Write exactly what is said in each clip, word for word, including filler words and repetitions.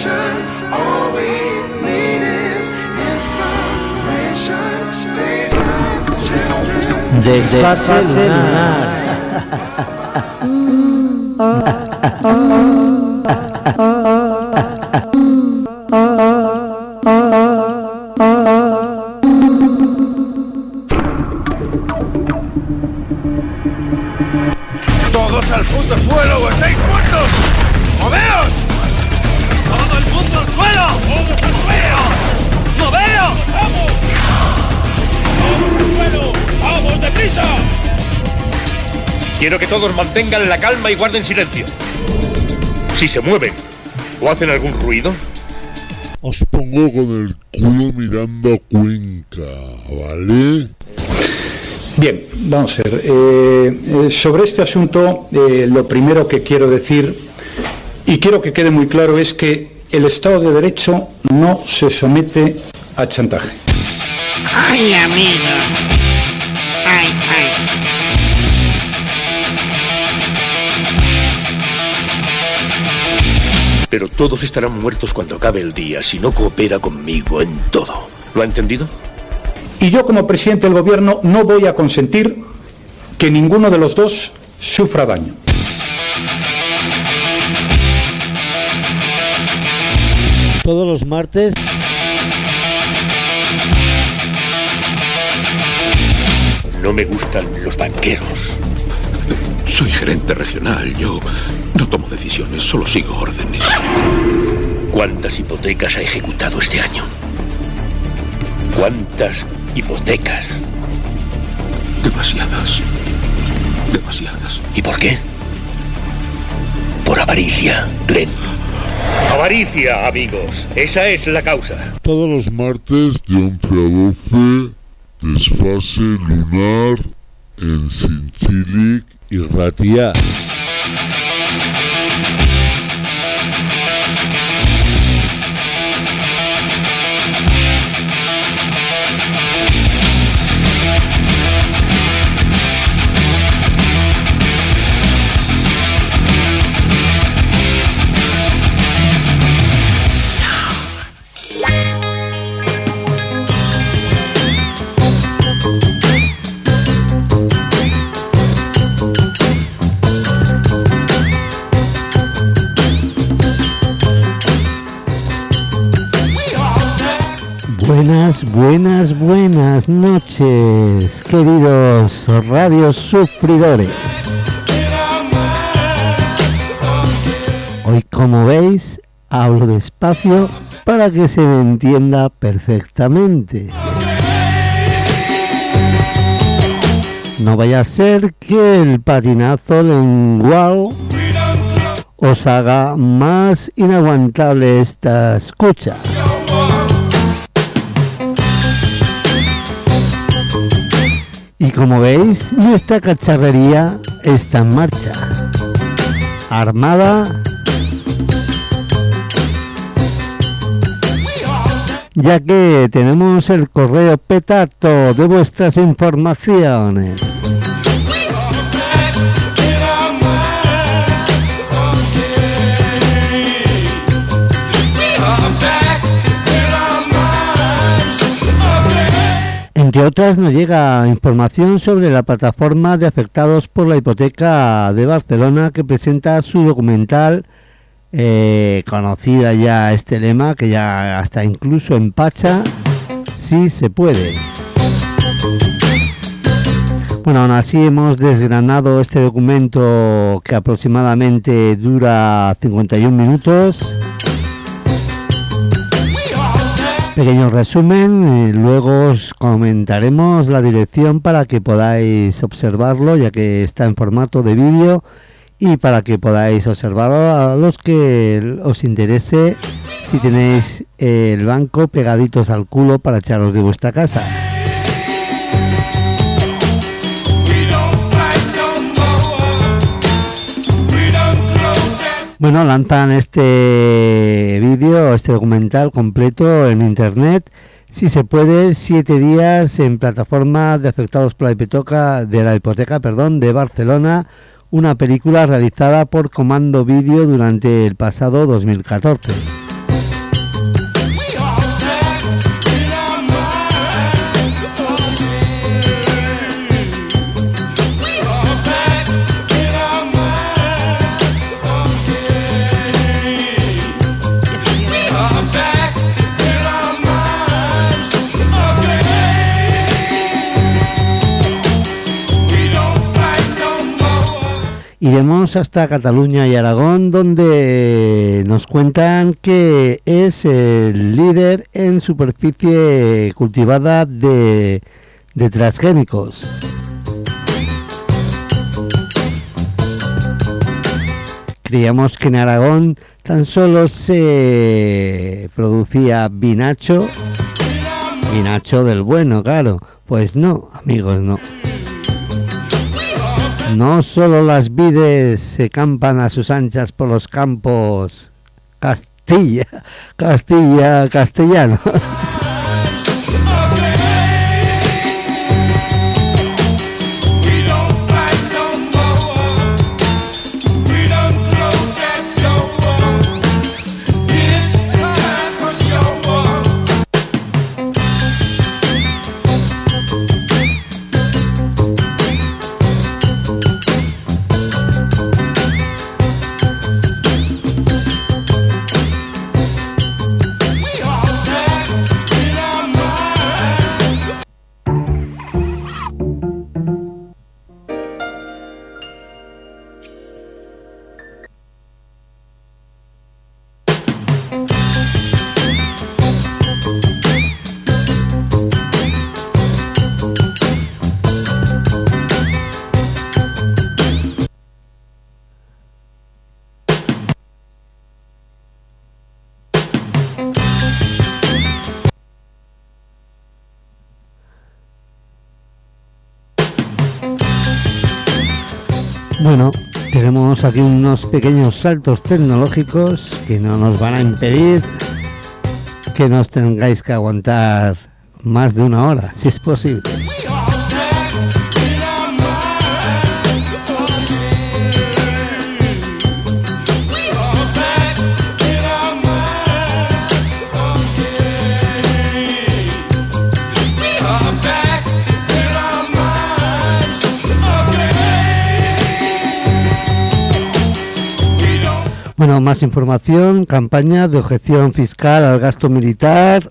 Desfase lunar. ¡Todos al puto suelo o estáis muertos! ¡Moveos! ¡Todo el mundo al suelo! ¡Todos al suelo! ¡Moveos! ¡Vamos! ¡Todos al suelo! ¡Vamos, deprisa! Quiero que todos mantengan la calma y guarden silencio. Si se mueven o hacen algún ruido, os pongo con el culo mirando a Cuenca, ¿vale? Bien, vamos a ver. Eh, eh, sobre este asunto, eh, lo primero que quiero decir, y quiero que quede muy claro, es que el Estado de Derecho no se somete a chantaje. ¡Ay, amigo! ¡Ay, ay! pero todos estarán muertos cuando acabe el día si no coopera conmigo en todo. ¿Lo ha entendido? Y yo, como presidente del gobierno, no voy a consentir que ninguno de los dos sufra daño. Todos los martes. No me gustan los banqueros. Soy gerente regional, yo no tomo decisiones, solo sigo órdenes. ¿Cuántas hipotecas ha ejecutado este año? ¿Cuántas hipotecas? Demasiadas. Demasiadas. ¿Y por qué? Por avaricia, Glenn. Avaricia, amigos. Esa es la causa. Todos los martes de once a doce, desfase lunar en Zintzilik y Ratia. Buenas, buenas, buenas noches, queridos radios sufridores. Hoy, como veis, hablo despacio para que se me entienda perfectamente. No vaya a ser que el patinazo lengual os haga más inaguantable esta escucha. Y como veis, nuestra cacharrería está en marcha. Armada, ya que tenemos el correo petardo de vuestras informaciones. Entre otras, nos llega información sobre la plataforma de afectados por la hipoteca de Barcelona, que presenta su documental, eh, conocida ya este lema, que ya hasta incluso en Pacha, sí se puede. Bueno, aún así hemos desgranado este documento que aproximadamente dura cincuenta y un minutos. Pequeño resumen, y luego os comentaremos la dirección para que podáis observarlo, ya que está en formato de vídeo, y para que podáis observarlo a los que os interese, si tenéis el banco pegaditos al culo para echaros de vuestra casa. Bueno, lanzan este vídeo, este documental completo en internet, si se puede, siete días en plataforma de afectados por la hipoteca, de la hipoteca, perdón, de Barcelona, una película realizada por Comando Vídeo durante el pasado dos mil catorce. Iremos hasta Cataluña y Aragón, donde nos cuentan que es el líder en superficie cultivada de, de transgénicos. Creíamos que en Aragón tan solo se producía vinacho, vinacho del bueno, claro. Pues no, amigos, no. No solo las vides se campan a sus anchas por los campos Castilla, Castilla, castellano. Bueno, tenemos aquí unos pequeños saltos tecnológicos que no nos van a impedir que nos tengáis que aguantar más de una hora, si es posible. Bueno, más información, campaña de objeción fiscal al gasto militar.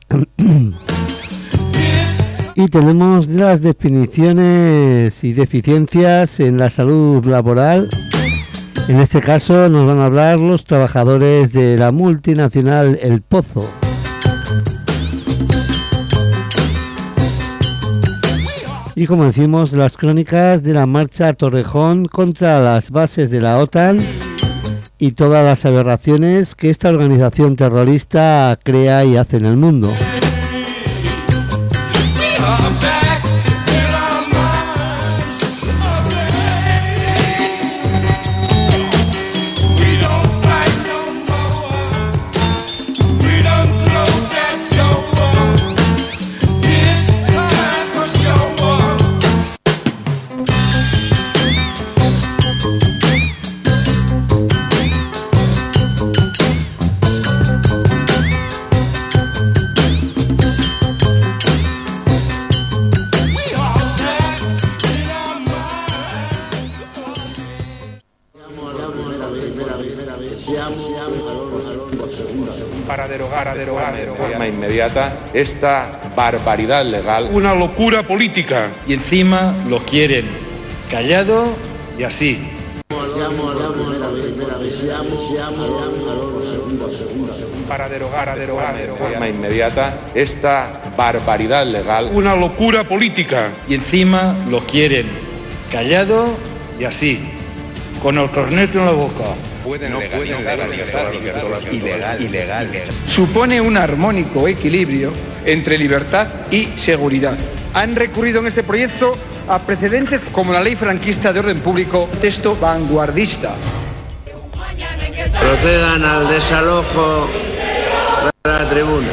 Y tenemos las definiciones y deficiencias en la salud laboral. En este caso nos van a hablar los trabajadores de la multinacional El Pozo. Y como decimos, las crónicas de la marcha a Torrejón contra las bases de la OTAN y todas las aberraciones que esta organización terrorista crea y hace en el mundo. Para derogar, para derogar de forma inmediata esta barbaridad legal. Una locura política. Y encima lo quieren callado y así. Para derogar, para derogar de forma inmediata esta barbaridad legal. Una locura política. Y encima lo quieren callado y así, con el corneto en la boca. Pueden no legalizar, pueden legalizar, legalizar ilegal, ilegales. Supone un armónico equilibrio entre libertad y seguridad. Han recurrido en este proyecto a precedentes como la ley franquista de orden público, texto vanguardista. Procedan al desalojo de la tribuna.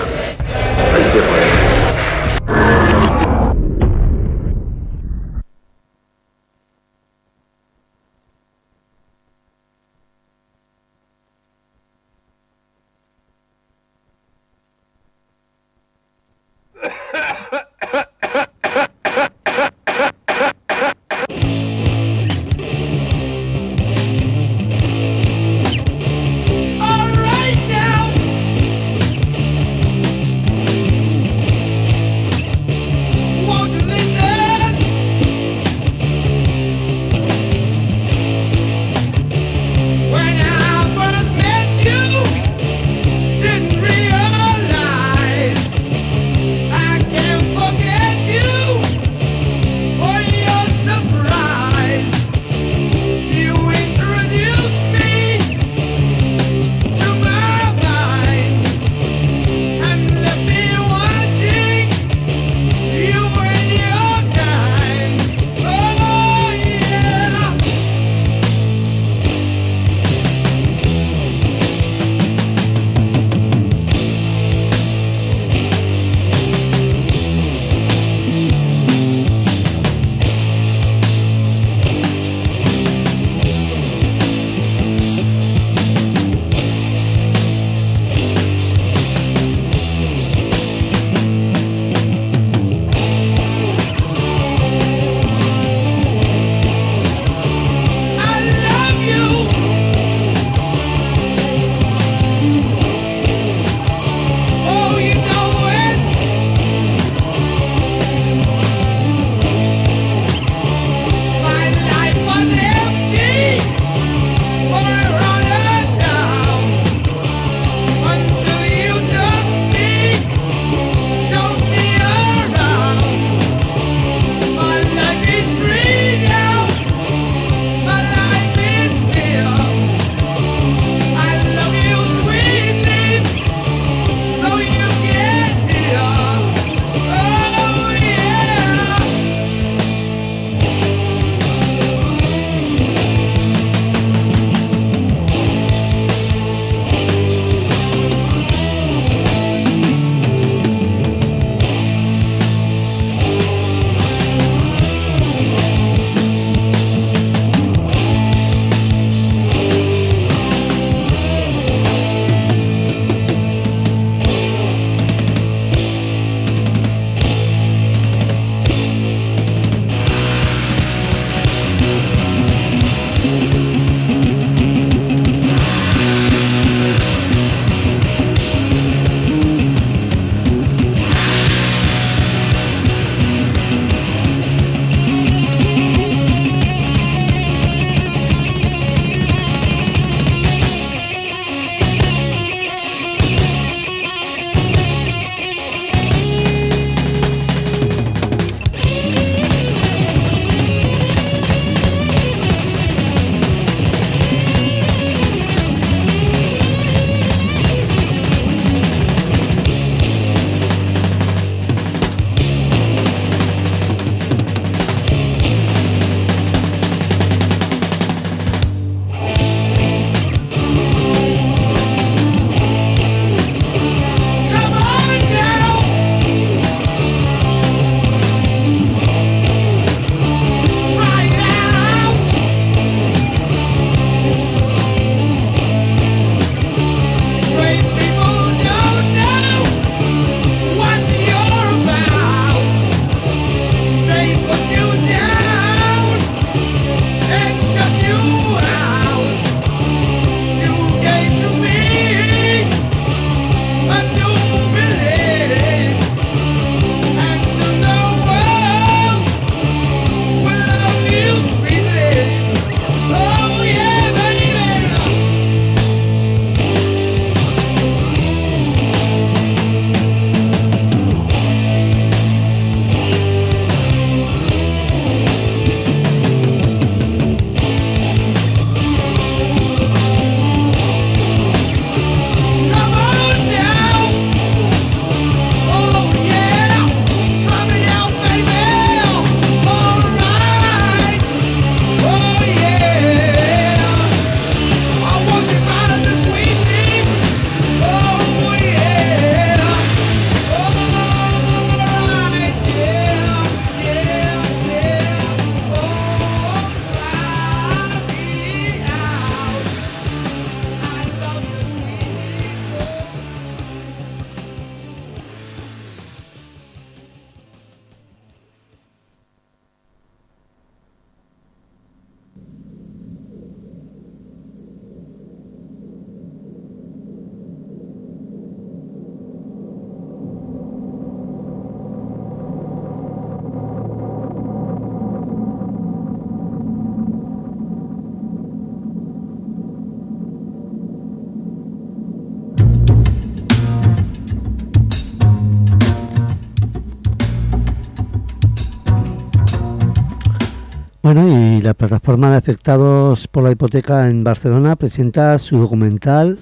Bueno, y la plataforma de afectados por la hipoteca en Barcelona presenta su documental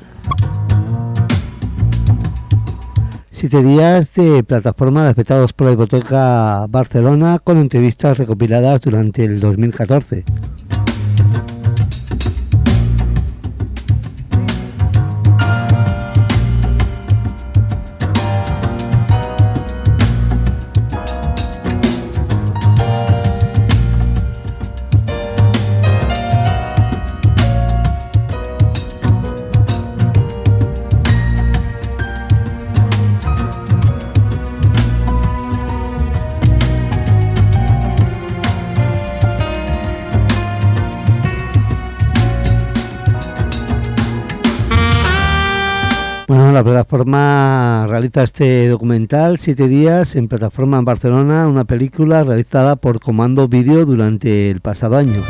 Siete días de plataforma de afectados por la hipoteca Barcelona, con entrevistas recopiladas durante el dos mil catorce. Bueno, la plataforma realiza este documental, Siete días, en plataforma en Barcelona, una película realizada por Comando Vídeo durante el pasado año.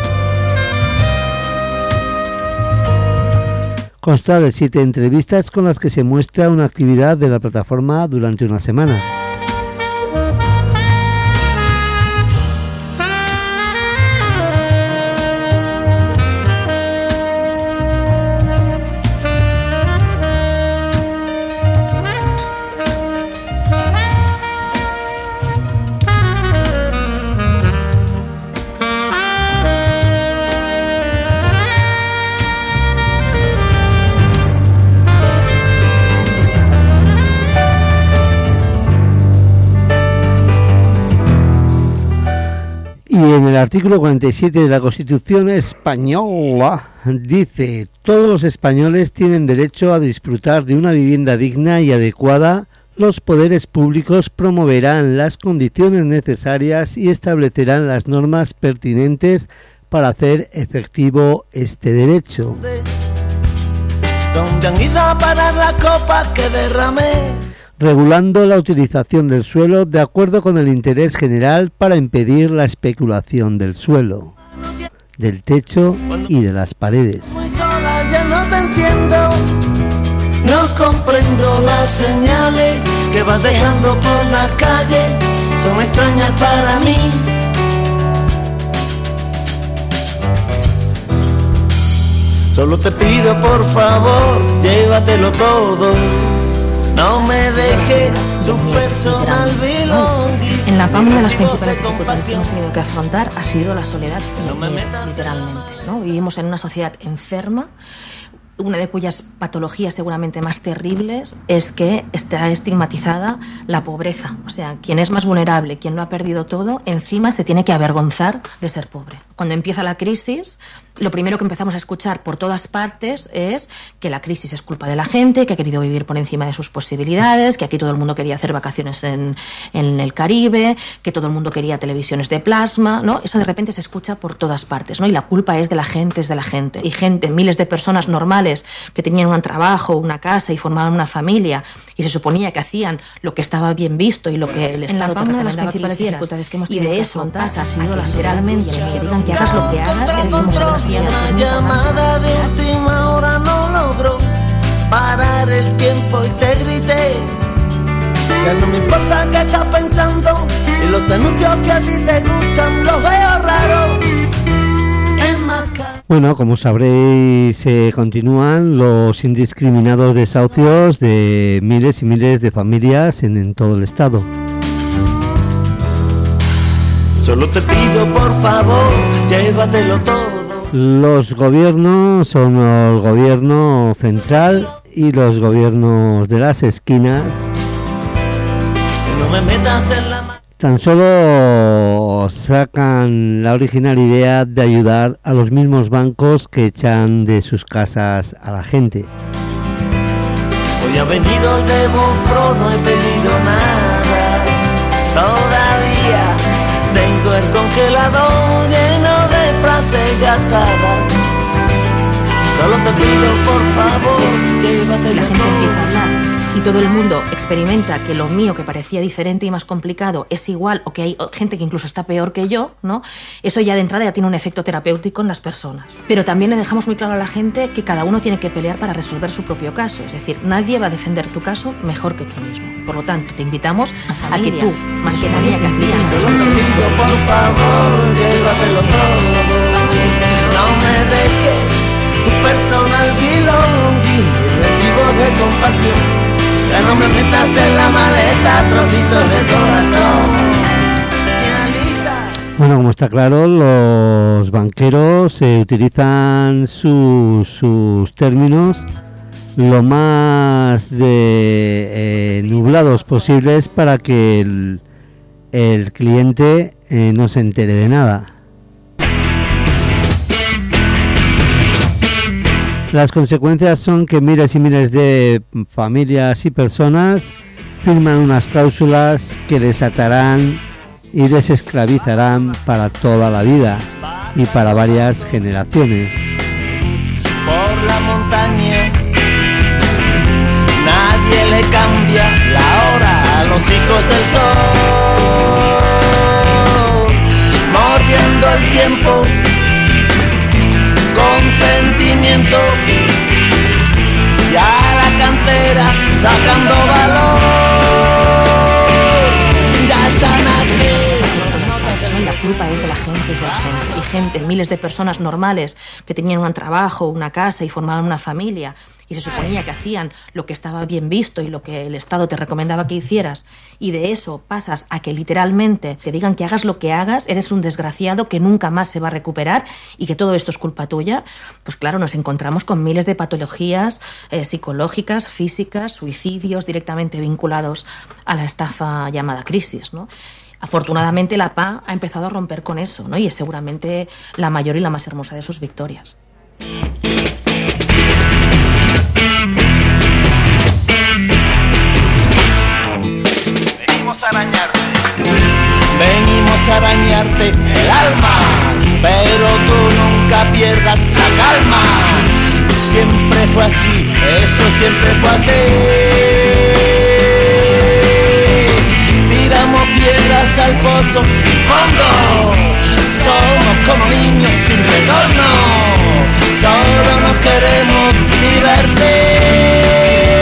Consta de siete entrevistas con las que se muestra una actividad de la plataforma durante una semana. Y en el artículo cuarenta y siete de la Constitución Española dice: todos los españoles tienen derecho a disfrutar de una vivienda digna y adecuada. Los poderes públicos promoverán las condiciones necesarias y establecerán las normas pertinentes para hacer efectivo este derecho. ¿Dónde han ido a parar las copas que derramé? Regulando la utilización del suelo de acuerdo con el interés general para impedir la especulación del suelo, del techo y de las paredes. Muy sola, ya no te entiendo, no comprendo las señales que vas dejando por la calle, son extrañas para mí. Solo te pido por favor, llévatelo todo. No me dejes tu personal belonging. En La P A M, una de las principales dificultades que hemos tenido que afrontar ha sido la soledad y el miedo, literalmente, ¿no? Vivimos en una sociedad enferma, una de cuyas patologías seguramente más terribles es que está estigmatizada la pobreza. O sea, quien es más vulnerable, quien lo ha perdido todo, encima se tiene que avergonzar de ser pobre. Cuando empieza la crisis, lo primero que empezamos a escuchar por todas partes es que la crisis es culpa de la gente, que ha querido vivir por encima de sus posibilidades, que aquí todo el mundo quería hacer vacaciones en, en el Caribe, que todo el mundo quería televisiones de plasma, ¿no? Eso de repente se escucha por todas partes, ¿no? Y la culpa es de la gente, es de la gente. Y gente, miles de personas normales que tenían un trabajo, una casa y formaban una familia y se suponía que hacían lo que estaba bien visto y lo que el Estado te recomendaba que hicieras. Y de eso pasa, ha sido literalmente que digan que hagas lo que hagas, eres homosexual. Una llamada de última hora no logró parar el tiempo y te grité que no me importa qué estás pensando y los anuncios que a ti te gustan los veo raros. Bueno, como sabréis, se eh, continúan los indiscriminados desahucios de miles y miles de familias en, en todo el estado. Solo te pido por favor, llévatelo todo. Los gobiernos son el gobierno central y los gobiernos de las esquinas. No me metas en la mano. Tan solo sacan la original idea de ayudar a los mismos bancos que echan de sus casas a la gente. Hoy ha venido el de Bofro, no he pedido nada. Todavía tengo el congelador lleno de frases gastadas. Solo te pido por favor, llévatelo. La gente empieza a hablar y todo el mundo experimenta que lo mío, que parecía diferente y más complicado, es igual o que hay gente que incluso está peor que yo, ¿no? Eso ya de entrada ya tiene un efecto terapéutico en las personas. Pero también le dejamos muy claro a la gente que cada uno tiene que pelear para resolver su propio caso. Es decir, nadie va a defender tu caso mejor que tú mismo. Por lo tanto, te invitamos a, a que tú, más que nadie, que hacía. Por favor, llévatelo todo. No me dejes tu personal belonging y recibo de compasión. Ya no me metas en la maleta trocitos de corazón. Bueno, como está claro, los banqueros eh, utilizan sus, sus términos lo más de eh, nublados posibles para que el, el cliente eh, no se entere de nada. Las consecuencias son que miles y miles de familias y personas firman unas cláusulas que les atarán y les esclavizarán para toda la vida y para varias generaciones. Por la montaña nadie le cambia la hora a los hijos del sol, mordiendo el tiempo con sentimiento y a la cantera sacando valor. Ya están aquí. La culpa es de la gente, es de la gente. Y gente, miles de personas normales que tenían un trabajo, una casa y formaban una familia y se suponía que hacían lo que estaba bien visto y lo que el Estado te recomendaba que hicieras, y de eso pasas a que literalmente te digan que hagas lo que hagas, eres un desgraciado que nunca más se va a recuperar y que todo esto es culpa tuya, pues claro, nos encontramos con miles de patologías eh, psicológicas, físicas, suicidios directamente vinculados a la estafa llamada crisis, ¿no? Afortunadamente la P A ha empezado a romper con eso, ¿no? Y es seguramente la mayor y la más hermosa de sus victorias. Venimos a arañarte, venimos a arañarte el alma, pero tú nunca pierdas la calma. Siempre fue así, eso siempre fue así. Tiramos piedras al pozo sin fondo, somos como niños sin retorno, solo nos queremos divertir.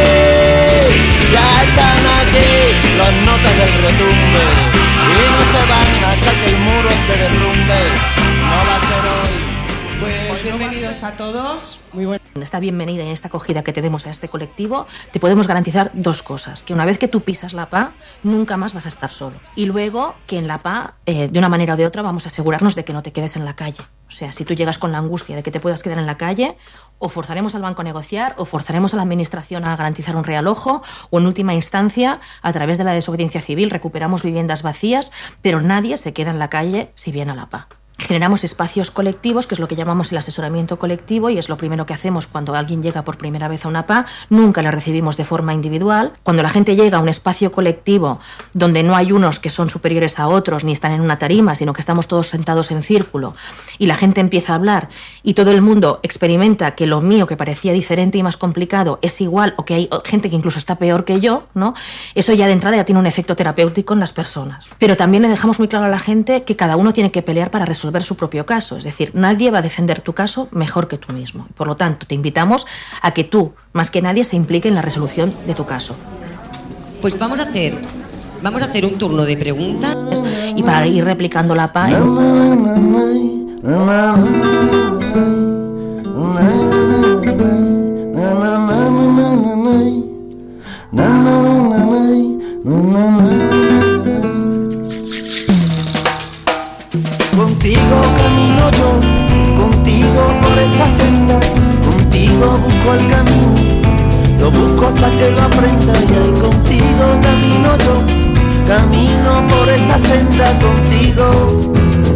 Ya están aquí las notas del retumbe y no se van hasta que el muro se derrumbe. No va a ser hoy. Pues bienvenidos a todos. Muy bueno. En esta bienvenida y en esta acogida que tenemos a este colectivo, te podemos garantizar dos cosas: que una vez que tú pisas la P A, nunca más vas a estar solo. Y luego que en la P A, eh, de una manera o de otra, vamos a asegurarnos de que no te quedes en la calle. O sea, si tú llegas con la angustia de que te puedas quedar en la calle, o forzaremos al banco a negociar, o forzaremos a la administración a garantizar un realojo, o en última instancia, a través de la desobediencia civil, recuperamos viviendas vacías, pero nadie se queda en la calle si viene a la P A. Generamos espacios colectivos, que es lo que llamamos el asesoramiento colectivo, y es lo primero que hacemos cuando alguien llega por primera vez a una P A. Nunca le recibimos de forma individual. Cuando la gente llega a un espacio colectivo donde no hay unos que son superiores a otros ni están en una tarima, sino que estamos todos sentados en círculo y la gente empieza a hablar y todo el mundo experimenta que lo mío, que parecía diferente y más complicado, es igual o que hay gente que incluso está peor que yo, ¿no? Eso ya de entrada ya tiene un efecto terapéutico en las personas. Pero también le dejamos muy claro a la gente que cada uno tiene que pelear para resolver su propio caso, es decir, nadie va a defender tu caso mejor que tú mismo. Por lo tanto, te invitamos a que tú, más que nadie, se implique en la resolución de tu caso. Pues vamos a hacer, vamos a hacer un turno de preguntas y para ir replicando la P A. Contigo camino yo, contigo por esta senda, contigo busco el camino, lo busco hasta que lo aprenda y ahí contigo camino yo, camino por esta senda contigo.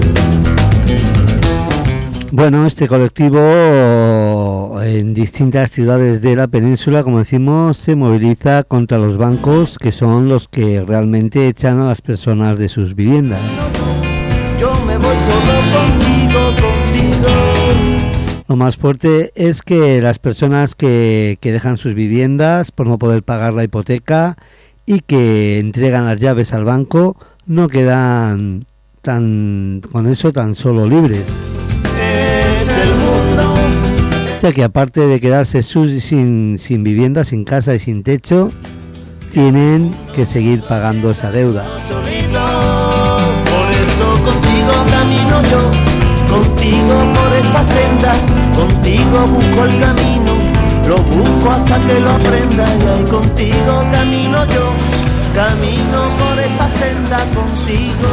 Bueno, este colectivo en distintas ciudades de la península, como decimos, se moviliza contra los bancos, que son los que realmente echan a las personas de sus viviendas. Yo me voy solo contigo, contigo. Lo más fuerte es que las personas que, que dejan sus viviendas por no poder pagar la hipoteca y que entregan las llaves al banco no quedan tan con eso tan solo libres. Es el mundo. Ya que aparte de quedarse sus, sin, sin vivienda, sin casa y sin techo, tienen que seguir pagando esa deuda. Por eso contigo camino yo, contigo por esta senda, contigo busco el camino, lo busco hasta que lo aprenda, y ahí contigo camino yo, camino por esta senda contigo.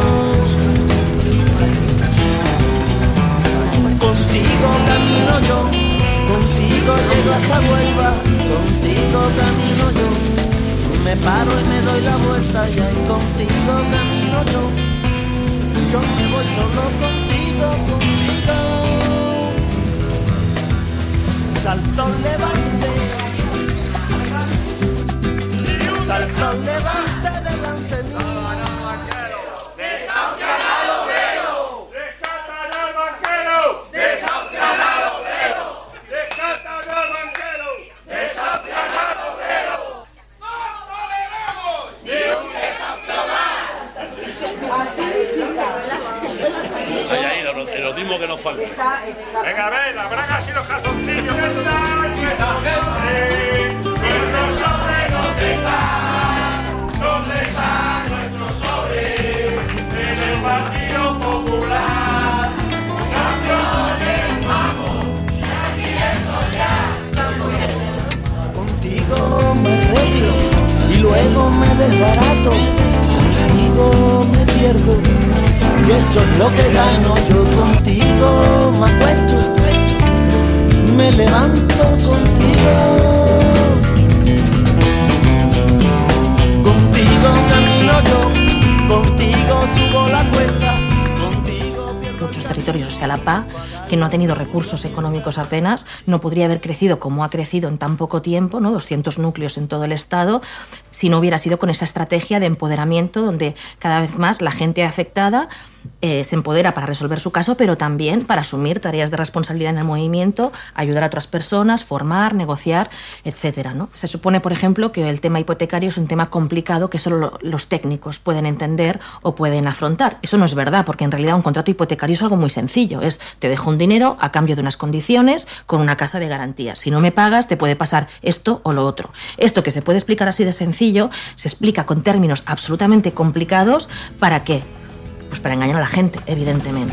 Contigo camino yo, contigo llego hasta Huelva, contigo camino yo. Me paro y me doy la vuelta y ahí contigo camino yo. Yo me voy solo contigo, contigo. Salto levante, salto levante delante mío. ¡Desahucian al obrero! ¡Rescatan al banquero! ¡Desahucian al obrero! ¡Rescatan al banquero! ¡Desahucian al obrero! Ahí, ahí, el erotismo que nos falta. Venga, a ver, las bragas y los calzoncillos. ¿Dónde están nuestros sobres? ¿Nuestros sobres dónde están? ¿Dónde están nuestros sobres? En el Partido Popular. Canciones, vamos, aquí estoy ya. Contigo me arreglo y luego me desbarato. Contigo me pierdo y eso es lo que gano. Yo contigo me acuesto, me levanto contigo. Contigo camino yo, contigo subo la cuesta, contigo pierdo. Muchos territorios, o sea, la P A, que no ha tenido recursos económicos apenas, no podría haber crecido como ha crecido en tan poco tiempo, ¿no? doscientos núcleos en todo el Estado, si no hubiera sido con esa estrategia de empoderamiento donde cada vez más la gente afectada eh, se empodera para resolver su caso, pero también para asumir tareas de responsabilidad en el movimiento, ayudar a otras personas, formar, negociar, etcétera, ¿no? Se supone, por ejemplo, que el tema hipotecario es un tema complicado que solo los técnicos pueden entender o pueden afrontar. Eso no es verdad, porque en realidad un contrato hipotecario es algo muy sencillo. Es, te dejo un dinero a cambio de unas condiciones con una casa de garantía. Si no me pagas, te puede pasar esto o lo otro. Esto que se puede explicar así de sencillo, se explica con términos absolutamente complicados. ¿Para qué? Pues para engañar a la gente, evidentemente.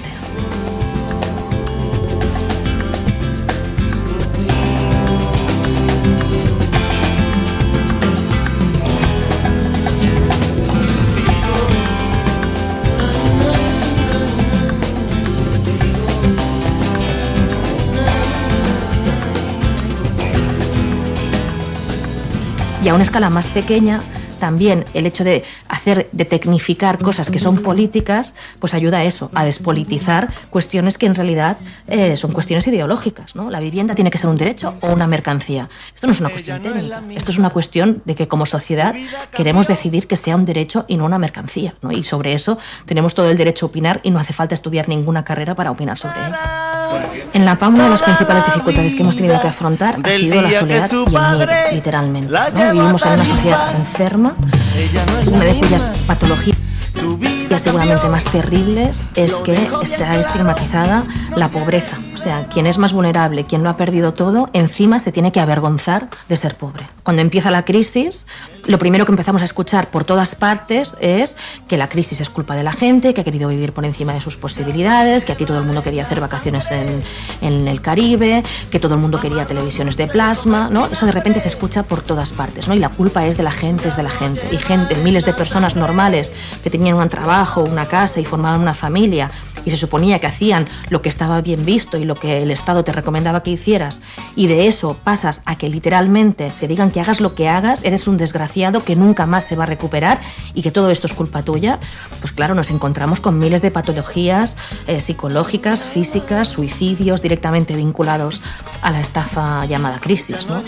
Y a una escala más pequeña, también el hecho de hacer, de tecnificar cosas que son políticas, pues ayuda a eso, a despolitizar cuestiones que en realidad eh, son cuestiones ideológicas, ¿no? La vivienda tiene que ser un derecho o una mercancía. Esto no es una cuestión técnica, esto es una cuestión de que como sociedad queremos decidir que sea un derecho y no una mercancía, ¿no? Y sobre eso tenemos todo el derecho a opinar y no hace falta estudiar ninguna carrera para opinar sobre ello. En la P A una de las principales dificultades que hemos tenido que afrontar ha sido la soledad y el miedo, literalmente, ¿no? Vivimos en una sociedad enferma, una de cuyas patologías seguramente más terribles es que está estigmatizada la pobreza. O sea, quien es más vulnerable, quien lo ha perdido todo, encima se tiene que avergonzar de ser pobre. Cuando empieza la crisis, lo primero que empezamos a escuchar por todas partes es que la crisis es culpa de la gente, que ha querido vivir por encima de sus posibilidades, que aquí todo el mundo quería hacer vacaciones en, en el Caribe, que todo el mundo quería televisiones de plasma, ¿no? Eso de repente se escucha por todas partes, ¿no? Y la culpa es de la gente, es de la gente. Y gente, miles de personas normales que tenían un trabajo, una casa y formaban una familia y se suponía que hacían lo que estaba bien visto y lo que el Estado te recomendaba que hicieras, y de eso pasas a que literalmente te digan que hagas lo que hagas, eres un desgraciado que nunca más se va a recuperar y que todo esto es culpa tuya, pues claro, nos encontramos con miles de patologías eh, psicológicas, físicas, suicidios directamente vinculados a la estafa llamada crisis, ¿no?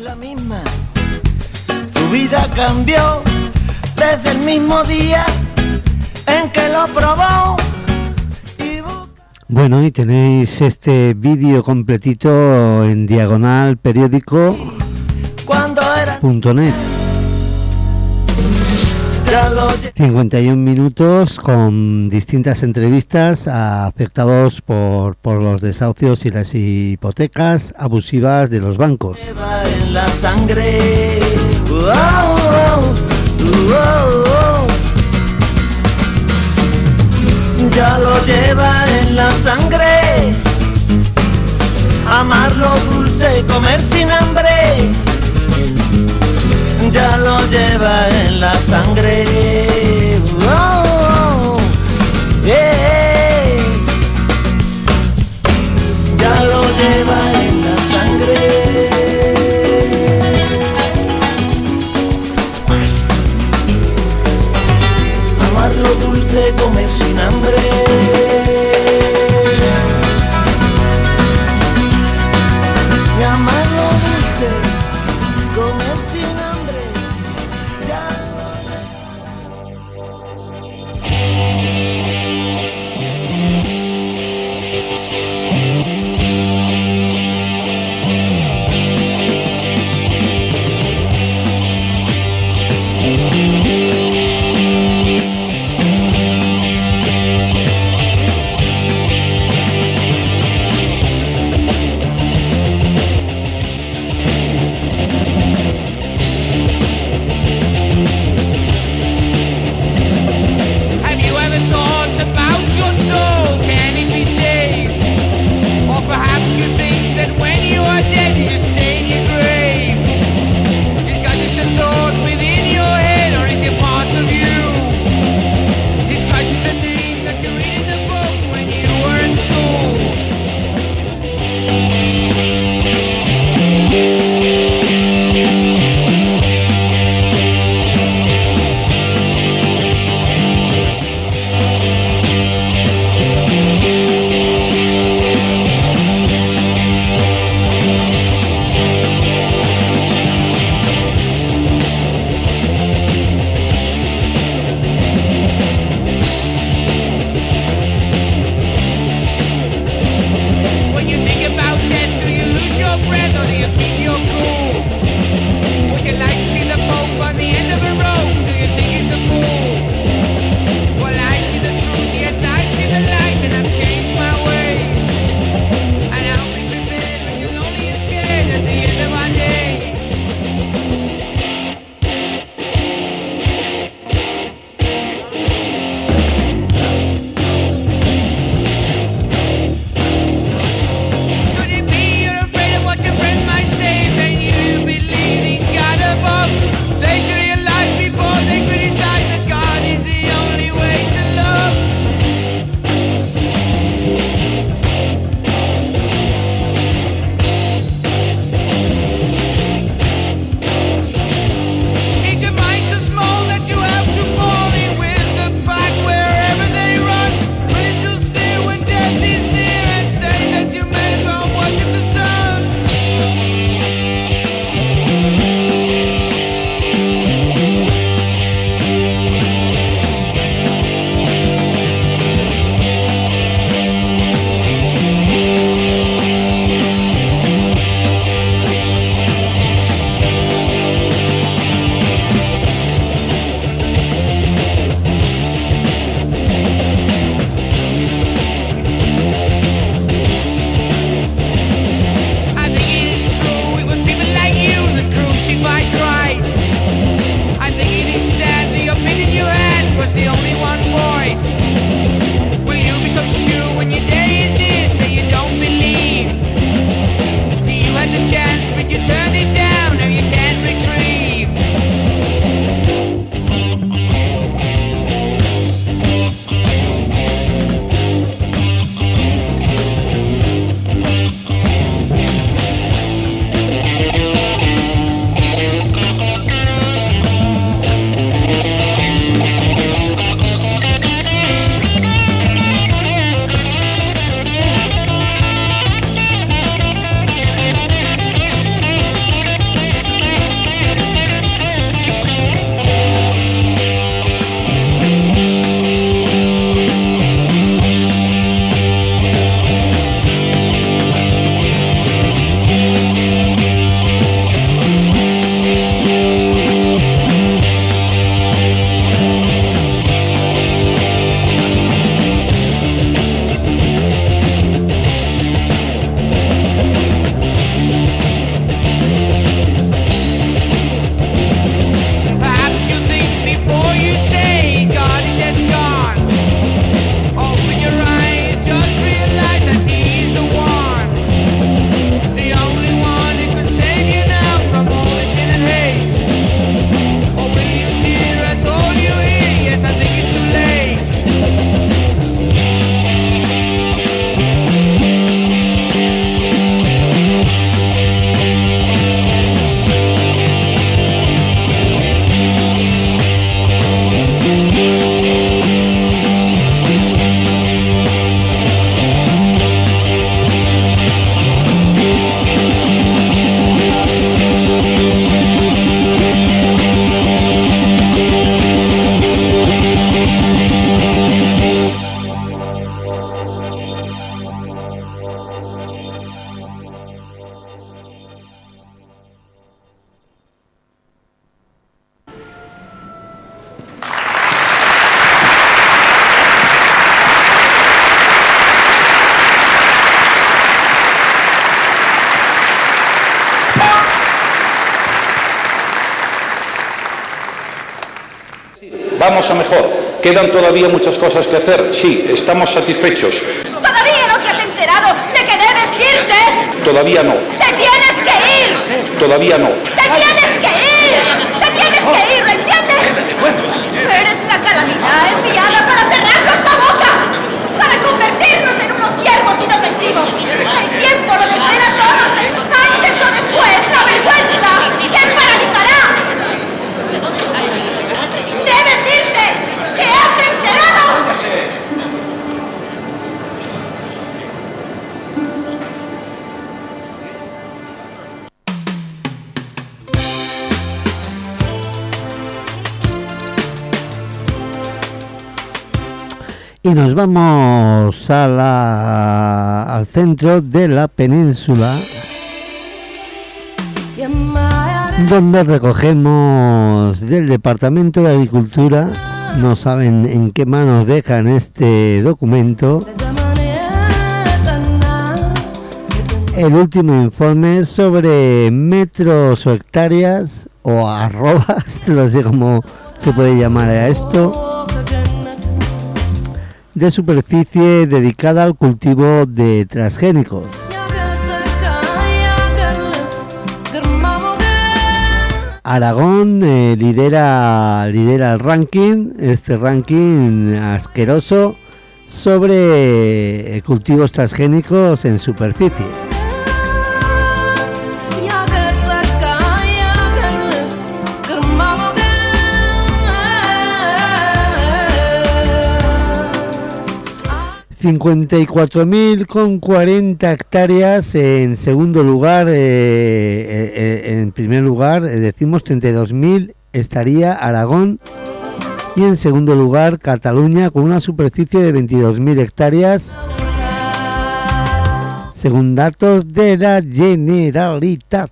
Su vida cambió desde el mismo día en que lo probó. Bueno, y tenéis este vídeo completito en diagonal periódico punto net. cincuenta y un minutos con distintas entrevistas a afectados por, por los desahucios y las hipotecas abusivas de los bancos. En la sangre, oh, oh, oh, oh. Ya lo lleva en la sangre, amar lo dulce, comer sin hambre. Ya lo lleva en la sangre, oh, oh, yeah. Ya lo lleva en la sangre. Amar lo dulce, comer sin hambre. Y amar lo dulce, comer sin hambre. Is your vamos a mejor. ¿Quedan todavía muchas cosas que hacer? Sí, estamos satisfechos. ¿Todavía no te has enterado de que debes irte? Todavía no. ¡Te tienes que ir! Todavía no. ¡Te tienes que ir! ¡Te tienes que ir! ¿Lo entiendes? Eres la calamidad enviada para cerrarnos la boca, para convertirnos en unos siervos inofensivos. El tiempo lo desvela todo. Antes o después, la vergüenza te paralizará. ¡Debes irte! ¿Te has enterado? Y nos vamos a la, al centro de la península, donde recogemos del Departamento de Agricultura. No saben en qué manos dejan este documento. El último informe sobre metros o hectáreas o arrobas, no sé cómo se puede llamar a esto, de superficie dedicada al cultivo de transgénicos. Aragón eh, lidera, lidera el ranking, este ranking asqueroso sobre eh, cultivos transgénicos en superficie. cincuenta y cuatro mil con cuarenta hectáreas. En segundo lugar, eh, eh, en primer lugar eh, decimos treinta y dos mil estaría Aragón, y en segundo lugar Cataluña con una superficie de veintidós mil hectáreas, según datos de la Generalitat.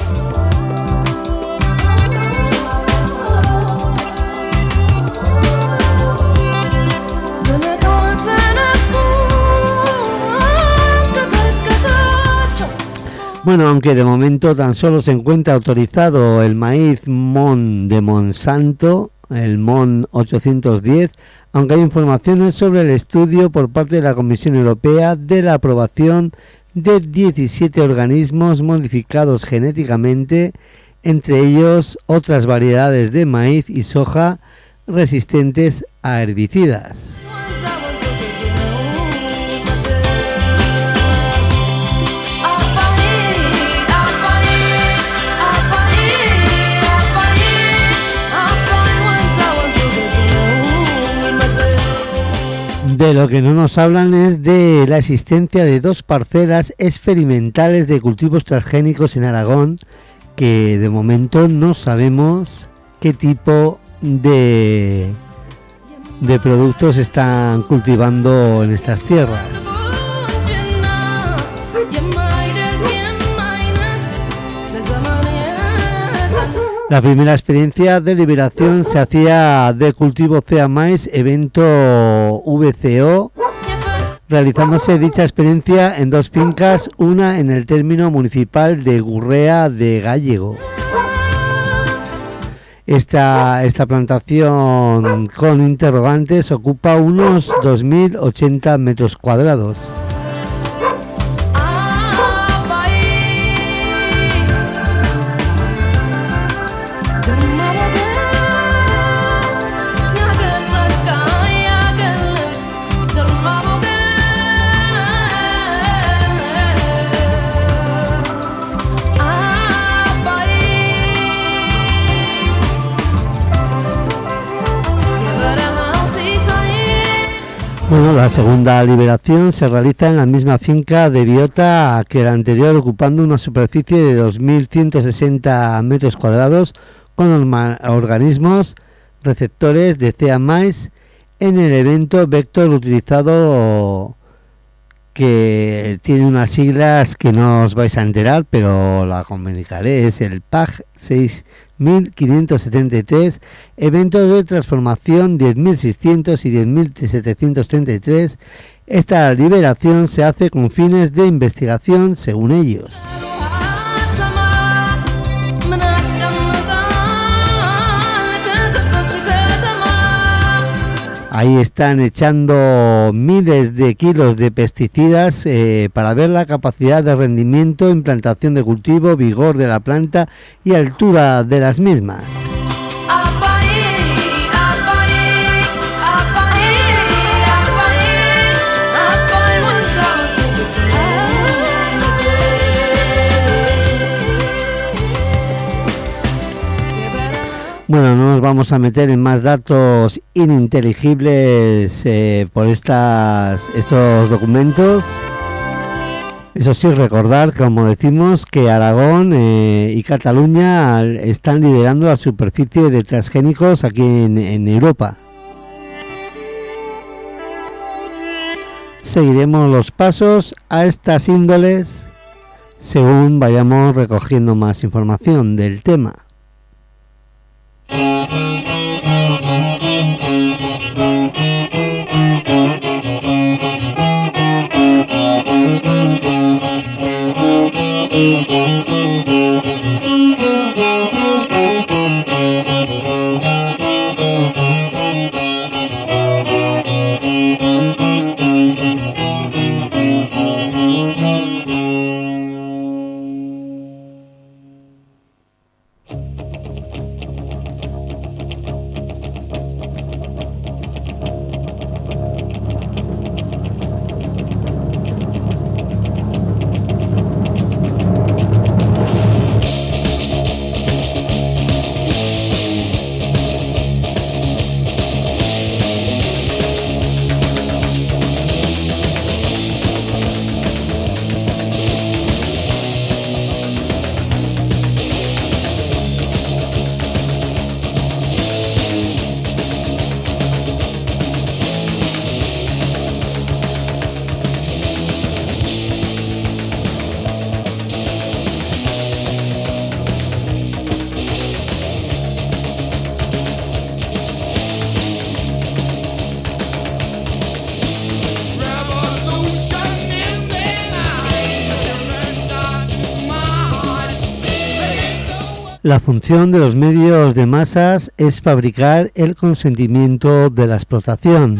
Bueno, aunque de momento tan solo se encuentra autorizado el maíz MON de Monsanto, el MON ochocientos diez, aunque hay informaciones sobre el estudio por parte de la Comisión Europea de la aprobación de diecisiete organismos modificados genéticamente, entre ellos otras variedades de maíz y soja resistentes a herbicidas. De lo que no nos hablan es de la existencia de dos parcelas experimentales de cultivos transgénicos en Aragón, que de momento no sabemos qué tipo de, de productos están cultivando en estas tierras. La primera experiencia de liberación se hacía de cultivo C A maíz, evento V C O, realizándose dicha experiencia en dos fincas, una en el término municipal de Gurrea de Gállego. Esta, esta plantación con interrogantes ocupa unos dos mil ochenta metros cuadrados. Bueno, la segunda liberación se realiza en la misma finca de biota que la anterior, ocupando una superficie de dos mil ciento sesenta metros cuadrados con organismos receptores de C A maíz en el evento Vector utilizado, que tiene unas siglas que no os vais a enterar, pero la comunicaré, es el P A G seis mil quinientos setenta y tres, evento de transformación diez mil seiscientos y diez mil setecientos treinta y tres. Esta liberación se hace con fines de investigación, según ellos. ahí están echando miles de kilos de pesticidas eh, para ver la capacidad de rendimiento, implantación de cultivo, vigor de la planta y altura de las mismas. Bueno, no nos vamos a meter en más datos ininteligibles eh, por estas estos documentos. Eso sí, recordar, como decimos, que Aragón eh, y Cataluña están liderando la superficie de transgénicos aquí en, en Europa. Seguiremos los pasos a estas índoles según vayamos recogiendo más información del tema. La función de los medios de masas es fabricar el consentimiento de la explotación.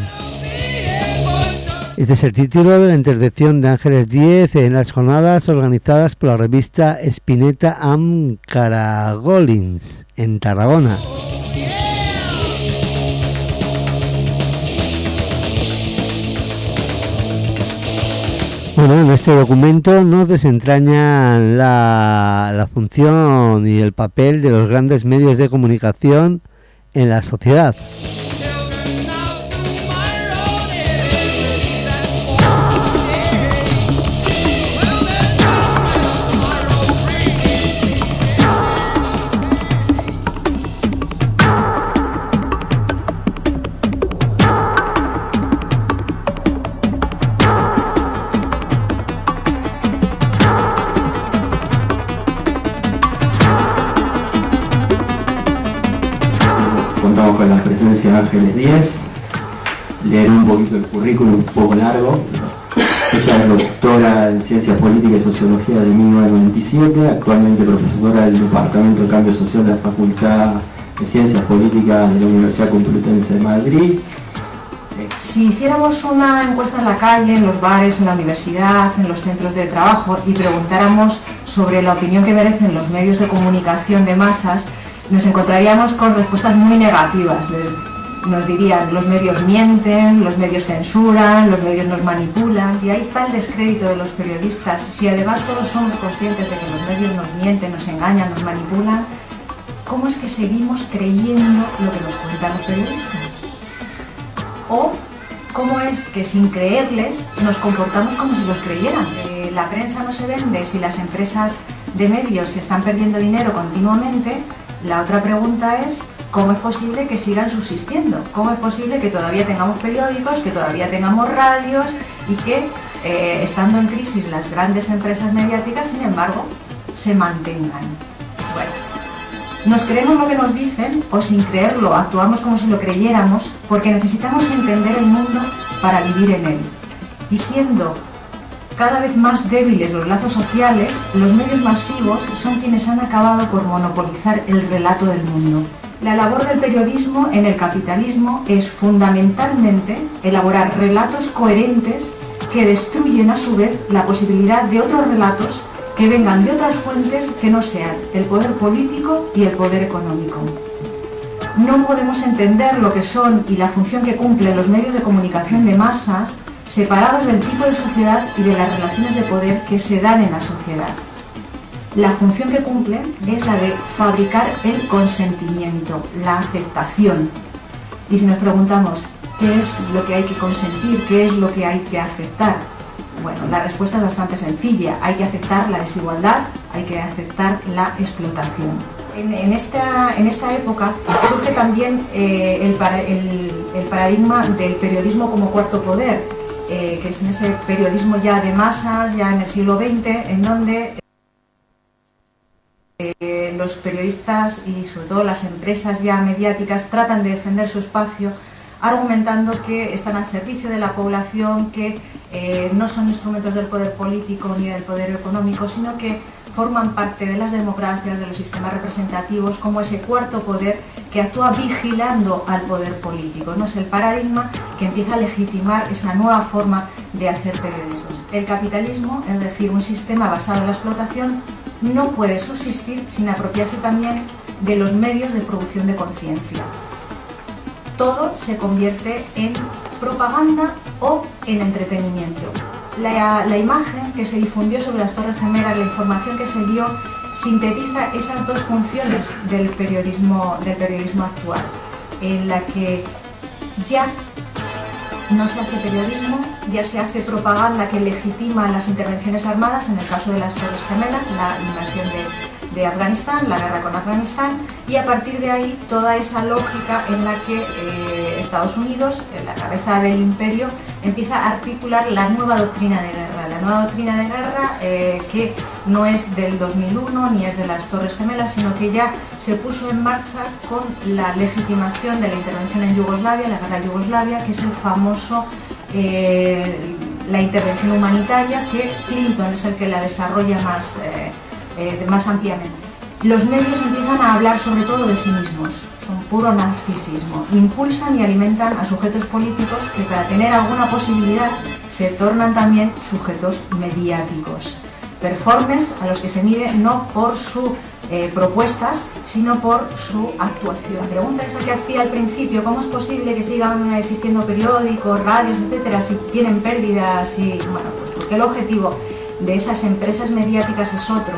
Este es el título de la intervención de Ángeles Díez en las jornadas organizadas por la revista Spinetta am Caragolins en Tarragona. Bueno, en este documento nos desentraña la, la función y el papel de los grandes medios de comunicación en la sociedad. Con la presencia de Ángeles Díez, leer un poquito el currículum, un poco largo. Ella es doctora en Ciencias Políticas y Sociología de mil novecientos noventa y siete, actualmente profesora del Departamento de Cambio Social de la Facultad de Ciencias Políticas de la Universidad Complutense de Madrid. Si hiciéramos una encuesta en la calle, en los bares, en la universidad, en los centros de trabajo y preguntáramos sobre la opinión que merecen los medios de comunicación de masas, nos encontraríamos con respuestas muy negativas. Nos dirían, los medios mienten, los medios censuran, los medios nos manipulan. Si hay tal descrédito de los periodistas, si además todos somos conscientes de que los medios nos mienten, nos engañan, nos manipulan, ¿cómo es que seguimos creyendo lo que nos cuentan los periodistas? O ¿cómo es que sin creerles nos comportamos como si los creyeran? Eh, la prensa no se vende si las empresas de medios se están perdiendo dinero continuamente. La otra pregunta es, ¿cómo es posible que sigan subsistiendo? ¿Cómo es posible que todavía tengamos periódicos, que todavía tengamos radios y que, eh, estando en crisis las grandes empresas mediáticas, sin embargo, se mantengan? Bueno, nos creemos lo que nos dicen o sin creerlo actuamos como si lo creyéramos porque necesitamos entender el mundo para vivir en él. Y siendo cada vez más débiles los lazos sociales, los medios masivos son quienes han acabado por monopolizar el relato del mundo. La labor del periodismo en el capitalismo es fundamentalmente elaborar relatos coherentes que destruyen a su vez la posibilidad de otros relatos que vengan de otras fuentes que no sean el poder político y el poder económico. No podemos entender lo que son y la función que cumplen los medios de comunicación de masas separados del tipo de sociedad y de las relaciones de poder que se dan en la sociedad. La función que cumplen es la de fabricar el consentimiento, la aceptación. Y si nos preguntamos qué es lo que hay que consentir, qué es lo que hay que aceptar, bueno, la respuesta es bastante sencilla. Hay que aceptar la desigualdad, hay que aceptar la explotación. En, en, esta, en esta época surge también eh, el, para, el, el paradigma del periodismo como cuarto poder, eh, que es en ese periodismo ya de masas, ya en el siglo veinte, en donde Eh, los periodistas y sobre todo las empresas ya mediáticas tratan de defender su espacio argumentando que están al servicio de la población, que eh, no son instrumentos del poder político ni del poder económico, sino que forman parte de las democracias, de los sistemas representativos, como ese cuarto poder que actúa vigilando al poder político. ¿No? Es el paradigma que empieza a legitimar esa nueva forma de hacer periodismo. El capitalismo, es decir, un sistema basado en la explotación, no puede subsistir sin apropiarse también de los medios de producción de conciencia. Todo se convierte en propaganda o en entretenimiento. La, la imagen que se difundió sobre las Torres Gemelas, la información que se dio, sintetiza esas dos funciones del periodismo, del periodismo actual, en la que ya no se hace periodismo, ya se hace propaganda que legitima las intervenciones armadas, en el caso de las Torres Gemelas, la invasión de, de Afganistán, la guerra con Afganistán, y a partir de ahí toda esa lógica en la que eh, Estados Unidos, en la cabeza del imperio, empieza a articular la nueva doctrina de guerra. La nueva doctrina de guerra eh, que no es del dos mil uno ni es de las Torres Gemelas, sino que ya se puso en marcha con la legitimación de la intervención en Yugoslavia, la guerra de Yugoslavia, que es el famoso, eh, la intervención humanitaria, que Clinton es el que la desarrolla más, eh, eh, más ampliamente. Los medios empiezan a hablar sobre todo de sí mismos, son puro narcisismo, impulsan y alimentan a sujetos políticos que para tener alguna posibilidad se tornan también sujetos mediáticos. Performers a los que se mide no por sus eh, propuestas, sino por su actuación. La pregunta esa que hacía al principio, ¿cómo es posible que sigan existiendo periódicos, radios, etcétera, si tienen pérdidas? Y, bueno, pues porque el objetivo de esas empresas mediáticas es otro.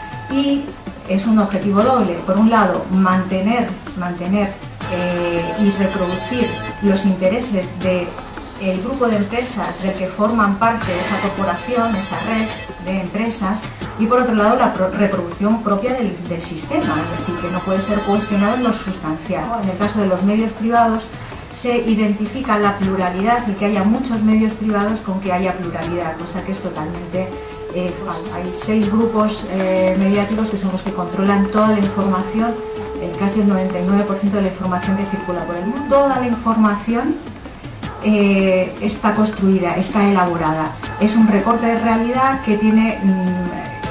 Y es un objetivo doble. Por un lado, mantener, mantener eh, y reproducir los intereses de el grupo de empresas del que forman parte de esa corporación, esa red de empresas, y por otro lado la pro reproducción propia del, del sistema, es decir, que no puede ser cuestionado en lo sustancial. En el caso de los medios privados se identifica la pluralidad y que haya muchos medios privados con que haya pluralidad, cosa que es totalmente eh, falsa. Hay seis grupos eh, mediáticos que son los que controlan toda la información, eh, casi el noventa y nueve por ciento de la información que circula por el mundo. Toda la información Eh, está construida, está elaborada. Es un recorte de realidad que tiene... Mmm,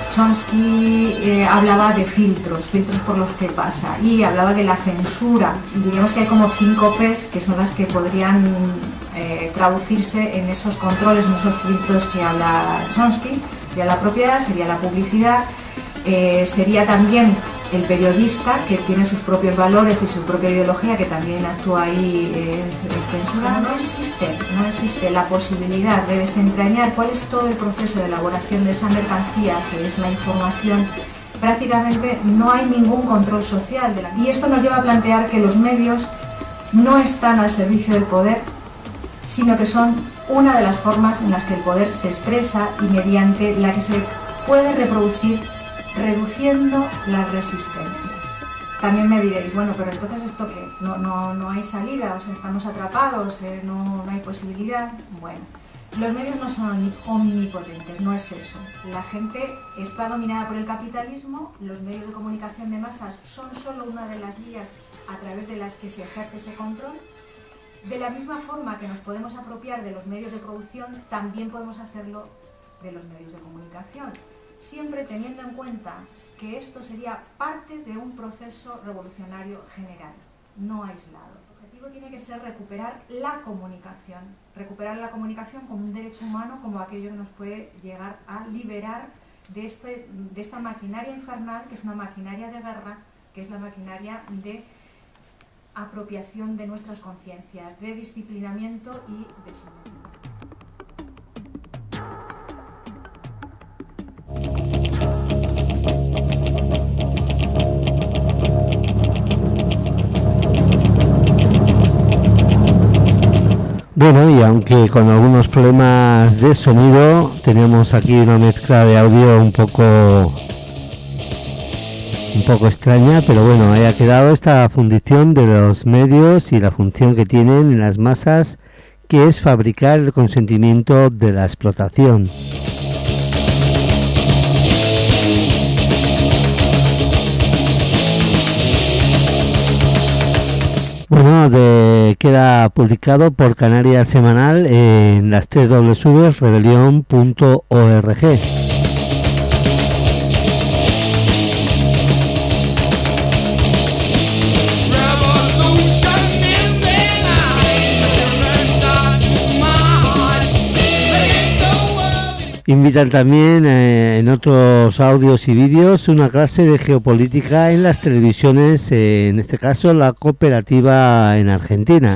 Chomsky eh, hablaba de filtros, filtros por los que pasa, y hablaba de la censura. Diríamos que hay como cinco P's que son las que podrían eh, traducirse en esos controles, en esos filtros que habla Chomsky. Sería la propiedad, sería la publicidad, eh, sería también el periodista, que tiene sus propios valores y su propia ideología, que también actúa ahí eh, censurando. No existe, no existe la posibilidad de desentrañar cuál es todo el proceso de elaboración de esa mercancía, que es la información. Prácticamente no hay ningún control social de la... Y esto nos lleva a plantear que los medios no están al servicio del poder, sino que son una de las formas en las que el poder se expresa y mediante la que se puede reproducir, reduciendo las resistencias. También me diréis, bueno, pero entonces ¿esto qué? No, no, no hay salida, o sea, estamos atrapados, eh, no, no hay posibilidad. Bueno, los medios no son omnipotentes, no es eso. La gente está dominada por el capitalismo, los medios de comunicación de masas son solo una de las vías a través de las que se ejerce ese control. De la misma forma que nos podemos apropiar de los medios de producción, también podemos hacerlo de los medios de comunicación, siempre teniendo en cuenta que esto sería parte de un proceso revolucionario general, no aislado. El objetivo tiene que ser recuperar la comunicación, recuperar la comunicación como un derecho humano, como aquello que nos puede llegar a liberar de, este, de esta maquinaria infernal, que es una maquinaria de guerra, que es la maquinaria de apropiación de nuestras conciencias, de disciplinamiento y de sometimiento. Bueno, y aunque con algunos problemas de sonido, tenemos aquí una mezcla de audio un poco un poco extraña, pero bueno, ahí ha quedado esta fundición de los medios y la función que tienen en las masas, que es fabricar el consentimiento de la explotación. Bueno, de, queda publicado por Canarias Semanal en las tres doble u punto rebelión punto org. Invitan también eh, en otros audios y vídeos una clase de geopolítica en las televisiones, eh, en este caso la Cooperativa en Argentina.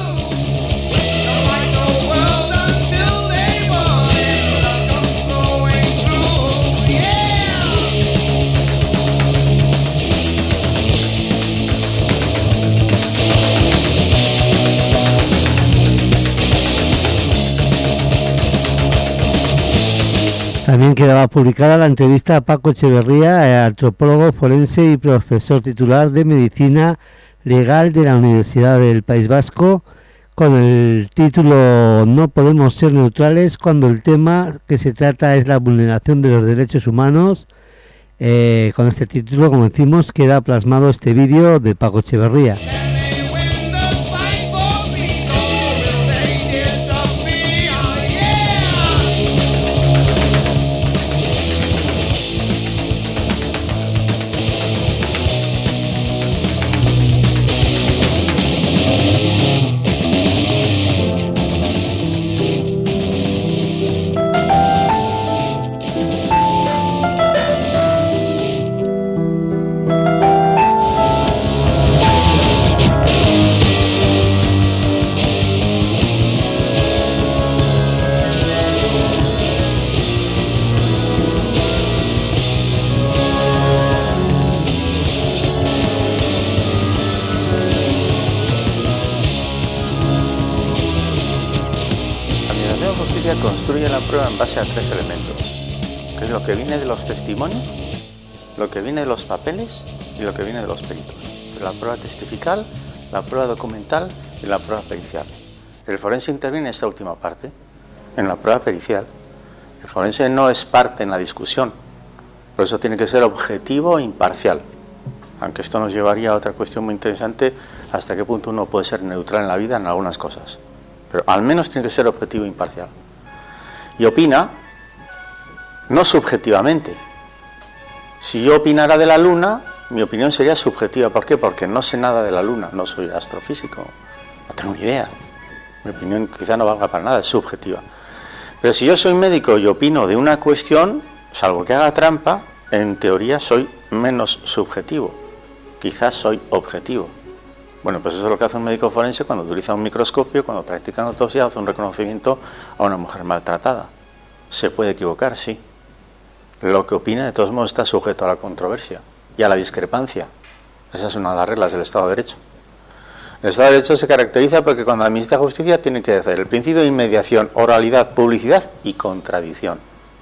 También quedaba publicada la entrevista a Paco Echeverría, antropólogo forense y profesor titular de Medicina Legal de la Universidad del País Vasco, con el título "No podemos ser neutrales cuando el tema que se trata es la vulneración de los derechos humanos". Eh, con este título, como decimos, queda plasmado este vídeo de Paco Echeverría. Construye la prueba en base a tres elementos, que es lo que viene de los testimonios, lo que viene de los papeles y lo que viene de los peritos. La prueba testifical, la prueba documental y la prueba pericial. El forense interviene en esta última parte, en la prueba pericial. El forense no es parte en la discusión, por eso tiene que ser objetivo e imparcial. Aunque esto nos llevaría a otra cuestión muy interesante, hasta qué punto uno puede ser neutral en la vida en algunas cosas. Pero al menos tiene que ser objetivo e imparcial. Y opina, no subjetivamente. Si yo opinara de la Luna, mi opinión sería subjetiva. ¿Por qué? Porque no sé nada de la Luna, no soy astrofísico, no tengo ni idea. Mi opinión quizá no valga para nada, es subjetiva. Pero si yo soy médico y opino de una cuestión, salvo que haga trampa, en teoría soy menos subjetivo. Quizás soy objetivo. Bueno, pues eso es lo que hace un médico forense cuando utiliza un microscopio, cuando practica una autopsia, hace un reconocimiento a una mujer maltratada. Se puede equivocar, sí. Lo que opina, de todos modos, está sujeto a la controversia y a la discrepancia. Esa es una de las reglas del Estado de Derecho. El Estado de Derecho se caracteriza porque cuando administra justicia tiene que hacer el principio de inmediación, oralidad, publicidad y contradicción.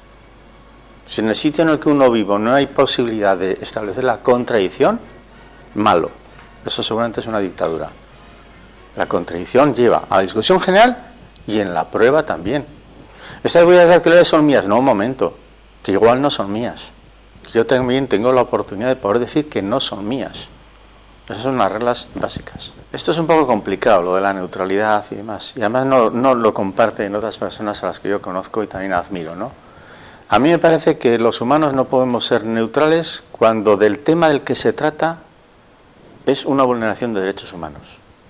Si en el sitio en el que uno vive no hay posibilidad de establecer la contradicción, malo. Eso seguramente es una dictadura. La contradicción lleva a la discusión general y en la prueba también. Estas huellas dactilares son mías. No, un momento, que igual no son mías. Yo también tengo la oportunidad de poder decir que no son mías. Esas son las reglas básicas. Esto es un poco complicado, lo de la neutralidad y demás. Y además no, no lo comparten otras personas a las que yo conozco y también admiro, ¿no? A mí me parece que los humanos no podemos ser neutrales cuando del tema del que se trata es una vulneración de derechos humanos.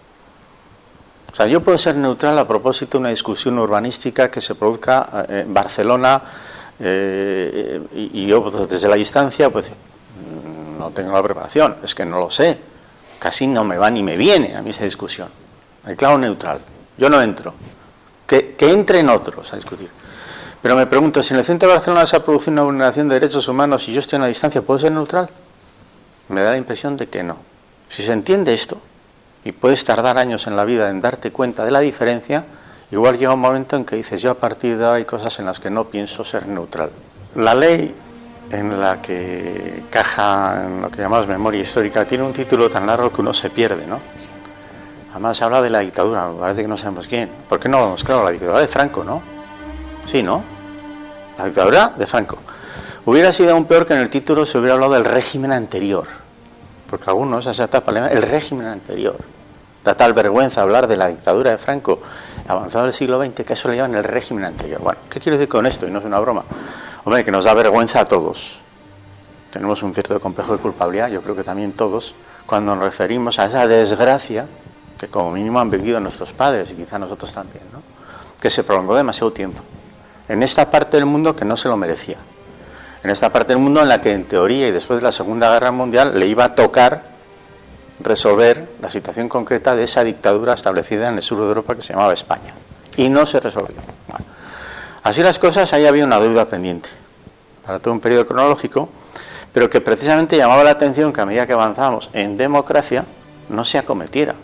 O sea, yo puedo ser neutral a propósito de una discusión urbanística que se produzca en Barcelona eh, y, y yo desde la distancia pues no tengo la preparación, es que no lo sé, casi no me va ni me viene a mí esa discusión. Me declaro neutral, yo no entro, que, que entren otros a discutir. Pero me pregunto, si en el centro de Barcelona se ha producido una vulneración de derechos humanos y yo estoy a una distancia, ¿puedo ser neutral? Me da la impresión de que no. Si se entiende esto, y puedes tardar años en la vida en darte cuenta de la diferencia, igual llega un momento en que dices, yo a partir de ahora hay cosas en las que no pienso ser neutral. La ley en la que caja en lo que llamamos memoria histórica tiene un título tan largo que uno se pierde, ¿no? Además se habla de la dictadura, me parece que no sabemos quién. ¿Por qué no vamos? Claro, la dictadura de Franco, ¿no? Sí, ¿no? La dictadura de Franco. Hubiera sido aún peor que en el título se hubiera hablado del régimen anterior, porque algunos a esa etapa le llaman el régimen anterior. Da tal vergüenza hablar de la dictadura de Franco avanzado del siglo veinte que eso le llaman el régimen anterior. Bueno, ¿qué quiero decir con esto? Y no es una broma. Hombre, que nos da vergüenza a todos. Tenemos un cierto complejo de culpabilidad, yo creo que también todos, cuando nos referimos a esa desgracia que como mínimo han vivido nuestros padres y quizá nosotros también, ¿no? Que se prolongó demasiado tiempo en esta parte del mundo que no se lo merecía, en esta parte del mundo en la que en teoría y después de la Segunda Guerra Mundial le iba a tocar resolver la situación concreta de esa dictadura establecida en el sur de Europa que se llamaba España, y no se resolvió. Bueno, así las cosas, ahí había una deuda pendiente para todo un periodo cronológico, pero que precisamente llamaba la atención que a medida que avanzábamos en democracia no se acometiera.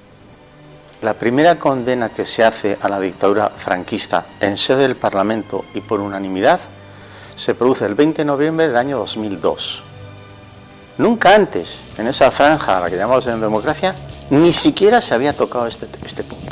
La primera condena que se hace a la dictadura franquista en sede del Parlamento y por unanimidad se produce el veinte de noviembre del año dos mil dos. Nunca antes, en esa franja a la que llamamos en democracia, ni siquiera se había tocado este, este punto.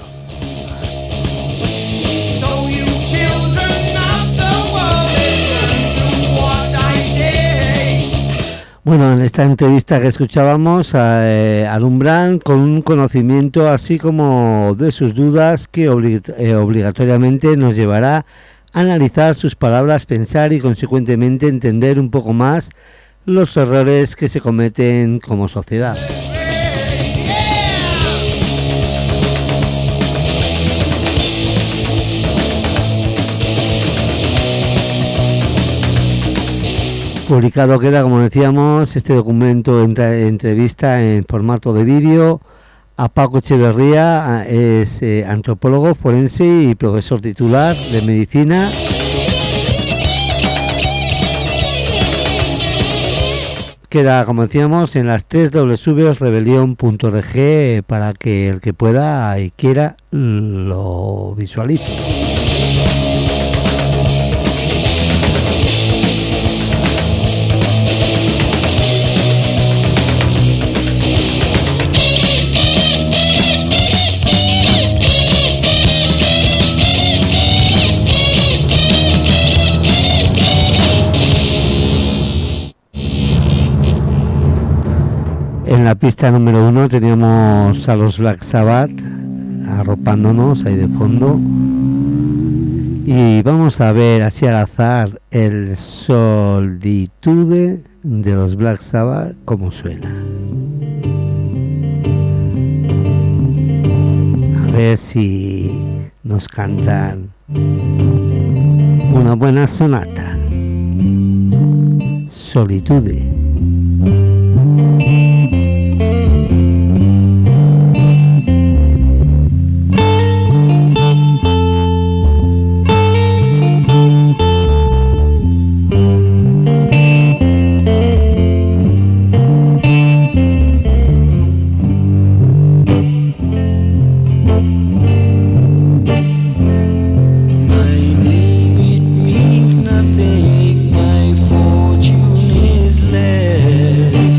Bueno, en esta entrevista que escuchábamos a, eh, alumbran con un conocimiento así como de sus dudas que oblig- eh, obligatoriamente nos llevará a analizar sus palabras, pensar y consecuentemente entender un poco más los errores que se cometen como sociedad. Publicado queda, como decíamos, este documento en entrevista en formato de vídeo a Paco Echeverría, es eh, antropólogo forense y profesor titular de medicina. Queda, como decíamos, en las tres w punto rebelión punto org para que el que pueda y quiera lo visualice. En la pista número uno teníamos a los Black Sabbath arropándonos ahí de fondo y vamos a ver así al azar el Solitude de los Black Sabbath como suena. A ver si nos cantan una buena sonata. Solitude. Nothing, my fortune is less.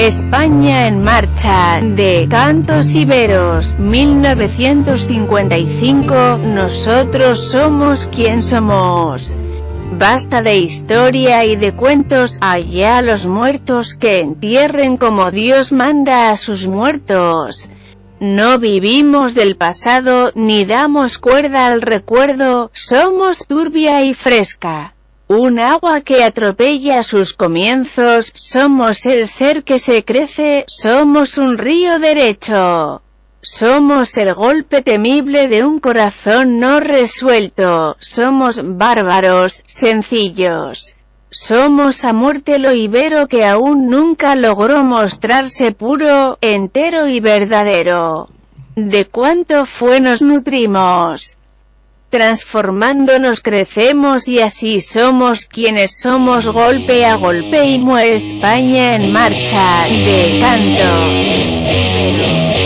España en marcha, de Cantos Iberos, mil novecientos cincuenta y cinco, nosotros somos quien somos. Basta de historia y de cuentos, allá los muertos que entierren como Dios manda a sus muertos. No vivimos del pasado, ni damos cuerda al recuerdo, somos turbia y fresca. Un agua que atropella sus comienzos, somos el ser que se crece, somos un río derecho. Somos el golpe temible de un corazón no resuelto, somos bárbaros, sencillos. Somos a muerte lo ibero que aún nunca logró mostrarse puro, entero y verdadero. ¿De cuánto fue nos nutrimos? Transformándonos crecemos y así somos quienes somos golpe a golpe y muere España en marcha, de Cantos.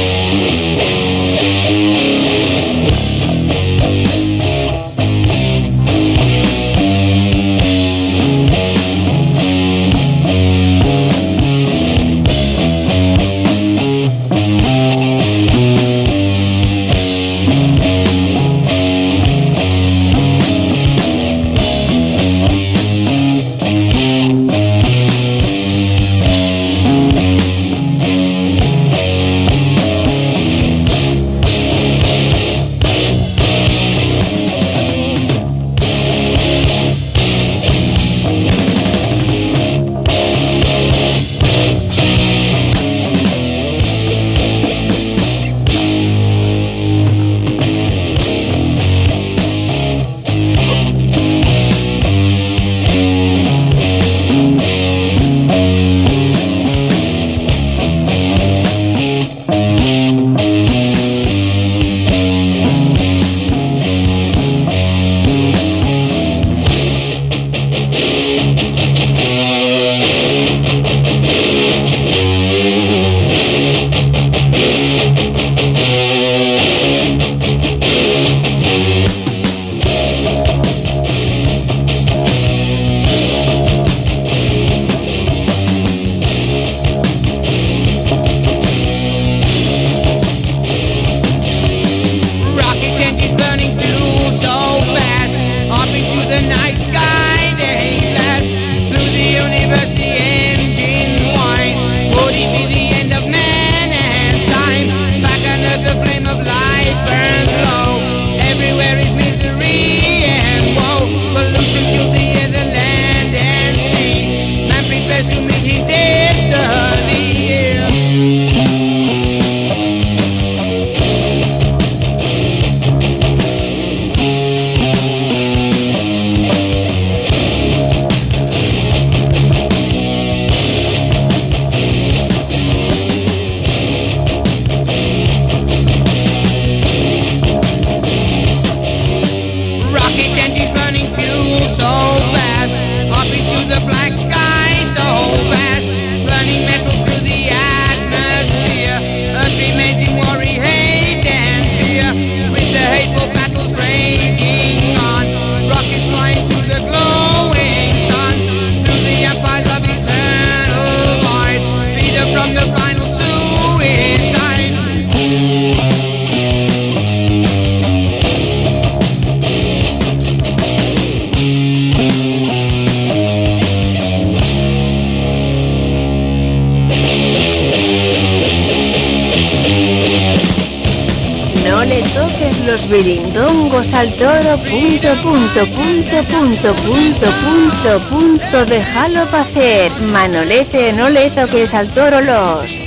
Virindongos al toro, punto, punto, punto, punto, punto, punto, punto, déjalo pa' hacer, Manolete, no le toques al toro los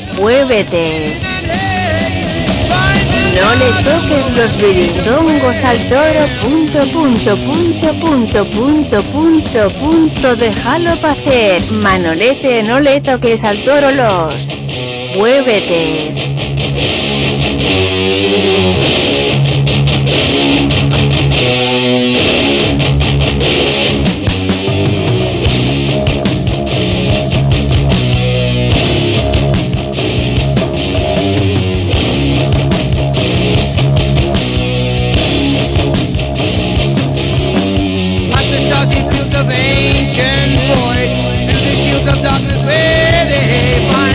huevetes. No le toques los virindongos al toro, punto, punto, punto, punto, punto, punto, punto, déjalo pa' hacer, Manolete, no le toques al toro los huevetes. Of ancient void, through the shield of darkness where they find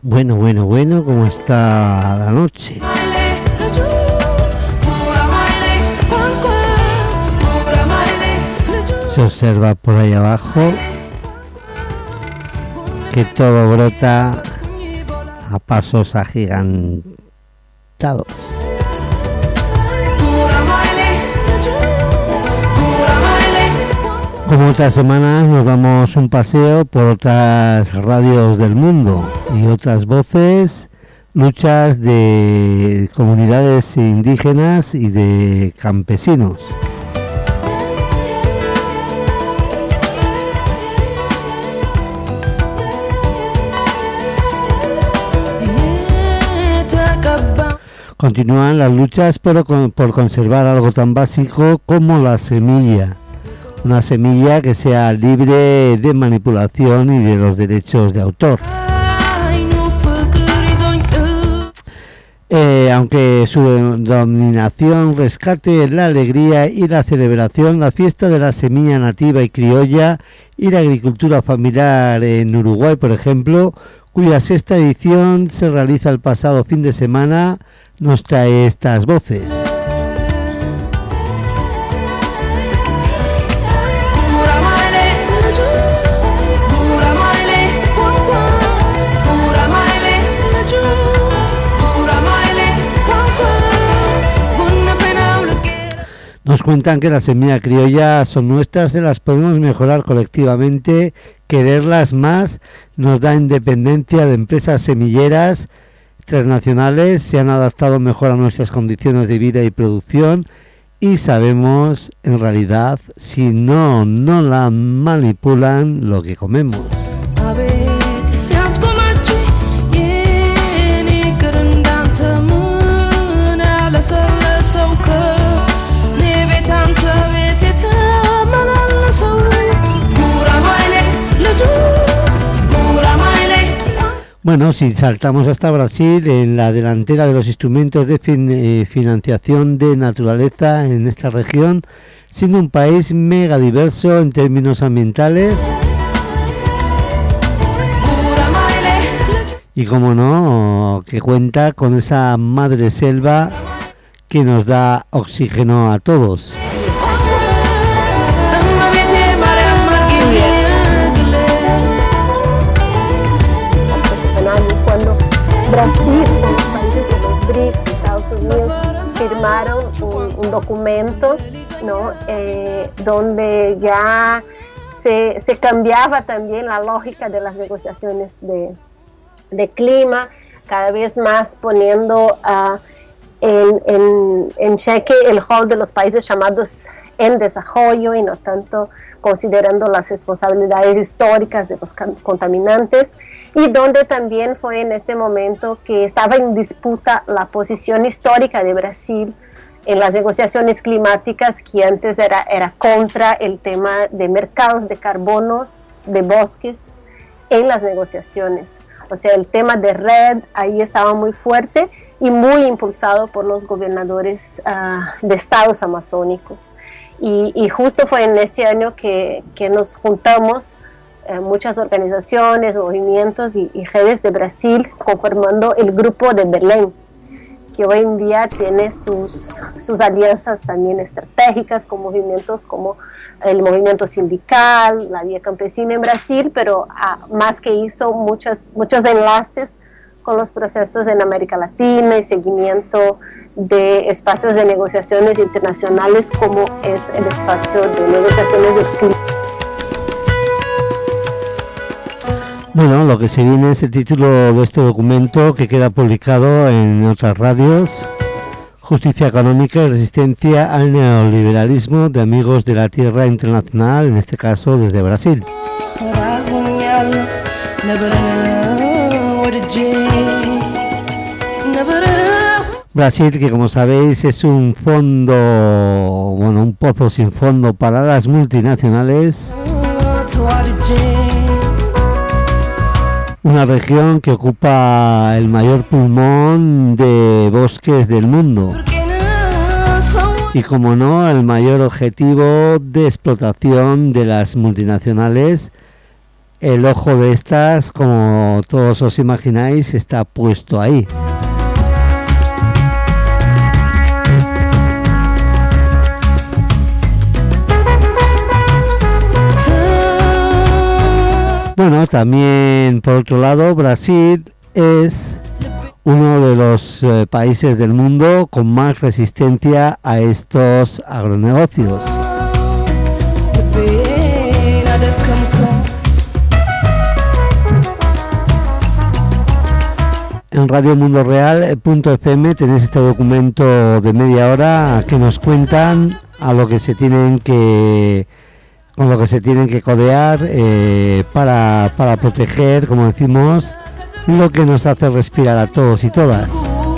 Bueno, bueno, bueno, ¿cómo está la noche? Se observa por ahí abajo que todo brota a pasos agigantados. Como otras semanas nos damos un paseo por otras radios del mundo y otras voces, luchas de comunidades indígenas y de campesinos. Continúan las luchas pero con, por conservar algo tan básico como la semilla. Una semilla que sea libre de manipulación y de los derechos de autor. Eh, aunque su denominación rescate la alegría y la celebración, la fiesta de la semilla nativa y criolla y la agricultura familiar en Uruguay, por ejemplo, cuya sexta edición se realiza el pasado fin de semana, nos trae estas voces. Nos cuentan que las semillas criollas son nuestras, se las podemos mejorar colectivamente, quererlas más, nos da independencia de empresas semilleras transnacionales, se han adaptado mejor a nuestras condiciones de vida y producción y sabemos en realidad si no, no la manipulan lo que comemos. Bueno, si saltamos hasta Brasil, en la delantera de los instrumentos de fin, eh, financiación de naturaleza en esta región, siendo un país mega diverso en términos ambientales. Y como no, que cuenta con esa madre selva que nos da oxígeno a todos. Brasil, con los países de los B R I C S, Estados Unidos, firmaron un, un documento, ¿no? eh, donde ya se, se cambiaba también la lógica de las negociaciones de, de clima, cada vez más poniendo uh, en, en, en cheque el rol de los países llamados en desarrollo y no tanto considerando las responsabilidades históricas de los contaminantes, y donde también fue en este momento que estaba en disputa la posición histórica de Brasil en las negociaciones climáticas, que antes era, era contra el tema de mercados de carbonos, de bosques, en las negociaciones. O sea, el tema de red ahí estaba muy fuerte y muy impulsado por los gobernadores uh, de estados amazónicos. Y, y justo fue en este año que, que nos juntamos eh, muchas organizaciones, movimientos y, y redes de Brasil conformando el grupo de Belém, que hoy en día tiene sus, sus alianzas también estratégicas con movimientos como el movimiento sindical, la Vía Campesina en Brasil, pero ah, más que hizo muchos, muchos enlaces con los procesos en América Latina y seguimiento de espacios de negociaciones internacionales como es el espacio de negociaciones del clima. Bueno, lo que se viene es el título de este documento que queda publicado en otras radios: Justicia Económica y Resistencia al Neoliberalismo de Amigos de la Tierra Internacional, en este caso desde Brasil. Brasil, que como sabéis es un fondo, bueno, un pozo sin fondo para las multinacionales. Una región que ocupa el mayor pulmón de bosques del mundo. Y como no, el mayor objetivo de explotación de las multinacionales el ojo de estas, como todos os imagináis, está puesto ahí. Bueno, también por otro lado, Brasil es uno de los eh, países del mundo con más resistencia a estos agronegocios. En radio mundo real punto f m tenéis este documento de media hora que nos cuentan a lo que se tienen que con lo que se tienen que codear eh, para, para proteger, como decimos, lo que nos hace respirar a todos y todas.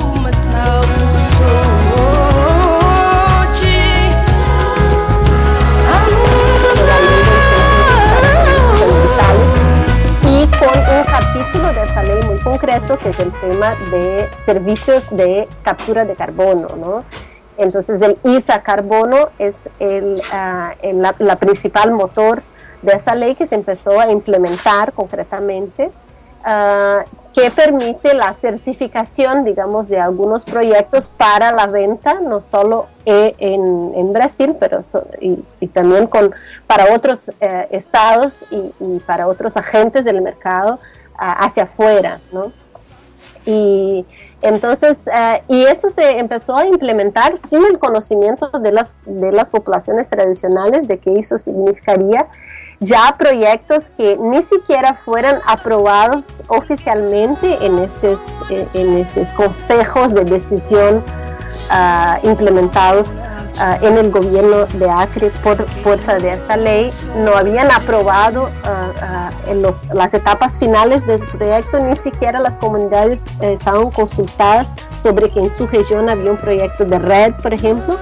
Y con un capítulo de esa ley muy concreto, que es el tema de servicios de captura de carbono, ¿no? Entonces el I S A carbono es el, uh, el, la, la principal motor de esta ley que se empezó a implementar concretamente, uh, que permite la certificación, digamos, de algunos proyectos para la venta, no solo en, en Brasil, pero so, y, y también con, para otros uh, estados y, y para otros agentes del mercado uh, hacia afuera, ¿no? Y entonces, uh, y eso se empezó a implementar sin el conocimiento de las, de las poblaciones tradicionales de que eso significaría ya proyectos que ni siquiera fueran aprobados oficialmente en estos, en estos consejos de decisión uh, implementados uh, en el gobierno de Acre por fuerza de esta ley. No habían aprobado uh, uh, en los, las etapas finales del proyecto, ni siquiera las comunidades uh, estaban consultadas sobre que en su región había un proyecto de red, por ejemplo.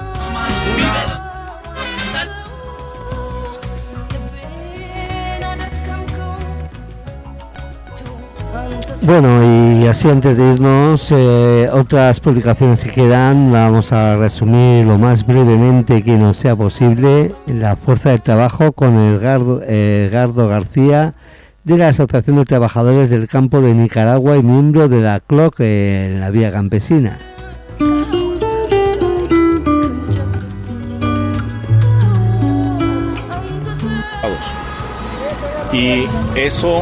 Bueno, y así antes de irnos, eh, otras publicaciones que quedan, vamos a resumir lo más brevemente que nos sea posible. La Fuerza del Trabajo con Edgardo, eh, Edgardo García, de la Asociación de Trabajadores del Campo de Nicaragua y miembro de la C L O C eh, en la Vía Campesina. Y eso,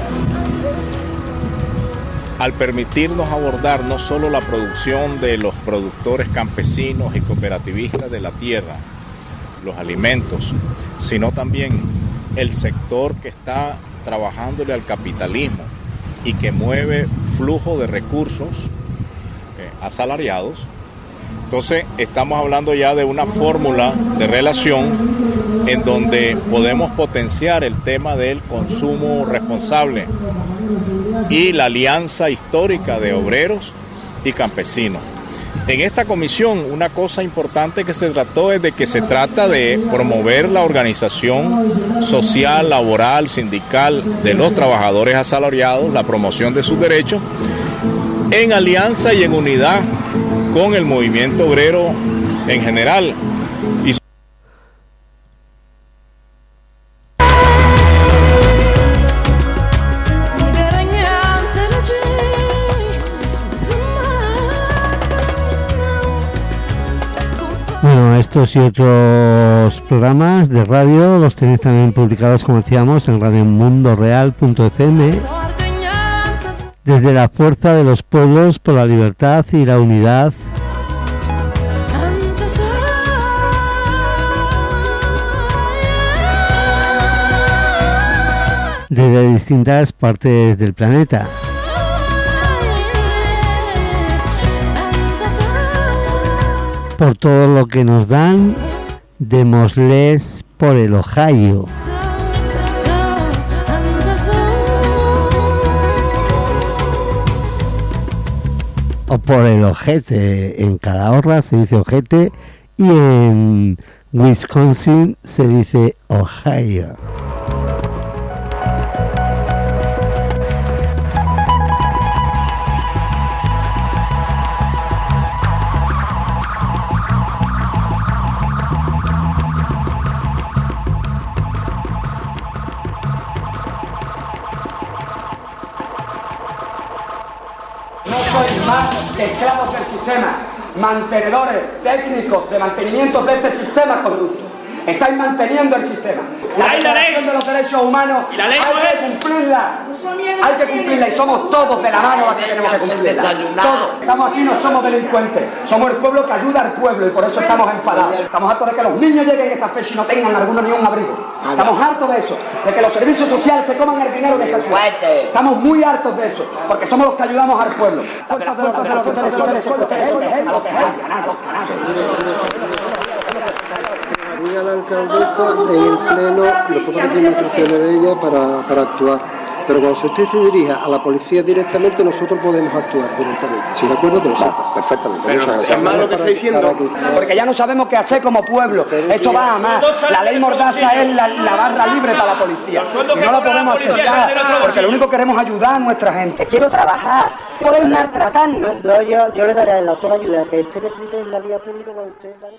al permitirnos abordar no solo la producción de los productores campesinos y cooperativistas de la tierra, los alimentos, sino también el sector que está trabajándole al capitalismo y que mueve flujo de recursos eh, asalariados. Entonces estamos hablando ya de una fórmula de relación en donde podemos potenciar el tema del consumo responsable y la alianza histórica de obreros y campesinos. En esta comisión una cosa importante que se trató es de que se trata de promover la organización social, laboral, sindical de los trabajadores asalariados, la promoción de sus derechos, en alianza y en unidad con el movimiento obrero en general. Y Bueno, estos y otros programas de radio los tenéis también publicados, como decíamos, en radio mundo real punto f m. Desde la fuerza de los pueblos por la libertad y la unidad. Desde distintas partes del planeta. Por todo lo que nos dan, démosles por el Ohio. O por el ojete. En Calahorra se dice ojete y en Wisconsin se dice Ohio. esclavos del sistema, mantenedores técnicos de mantenimiento de este sistema corrupto. Estáis manteniendo el sistema. La Declaración de los Derechos Humanos ¿Y la ley hay que cumplirla. Hay que cumplirla y somos todos de la mano los que tenemos que cumplirla. Todos. Estamos aquí, no somos delincuentes. Somos el pueblo que ayuda al pueblo y por eso estamos enfadados. Estamos hartos de que los niños lleguen esta fecha y no tengan alguno ni un abrigo. Estamos hartos de eso. De que los servicios sociales se coman el dinero de esta ciudad. Estamos muy hartos de eso. Porque somos los que ayudamos al pueblo. Diga la alcaldesa en el pleno, nosotros tenemos instrucciones de ella para, para actuar. Pero cuando usted se dirija a la policía directamente, nosotros podemos actuar directamente. Sí, de acuerdo, que lo sepas. Perfectamente. Pero es malo lo que está diciendo. Porque ya no sabemos qué hacer como pueblo. Esto va a más. La ley Mordaza es la, la barra libre para la policía. Y no la podemos aceptar. Porque lo único que queremos es ayudar a nuestra gente. Quiero trabajar. Poder maltratarnos. No, yo, yo le daré la otra ayuda que usted necesite en la vía pública con usted, ¿vale?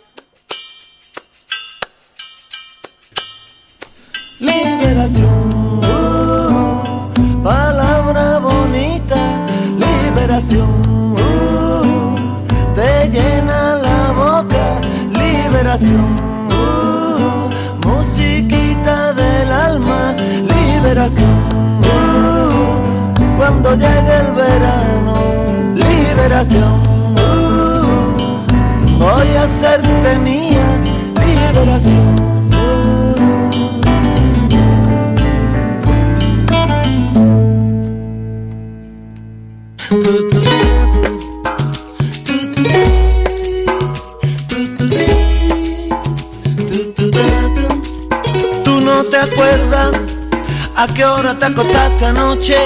Liberación, uh, palabra bonita, liberación, uh, te llena la boca, liberación, uh, musiquita del alma, liberación, uh, cuando llegue el verano, liberación, uh, voy a hacerte mía, liberación. Tú no te acuerdas a qué hora te acostaste anoche.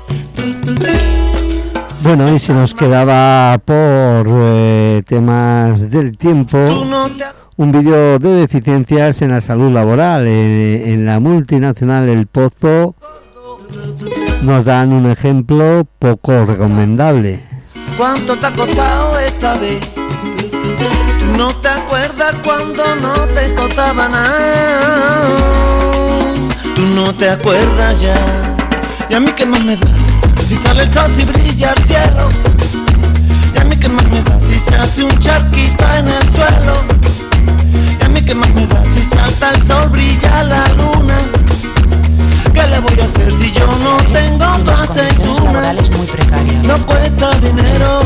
Bueno, y se nos quedaba por eh, temas del tiempo un vídeo de deficiencias en la salud laboral. Eh, en la multinacional El Pozo nos dan un ejemplo poco recomendable. ¿Cuánto te ha costado esta vez? Tú no te acuerdas cuando no te costaba nada. Tú no te acuerdas ya. Y a mí qué más me da si sale el sol, si brilla el cielo. Y a mí qué más me da si se hace un charquito en el suelo. Y a mí qué más me da si salta el sol, brilla la luna. ¿Qué le voy a hacer si yo no tengo tu aceituna? Laborales muy precarias. No cuesta dinero.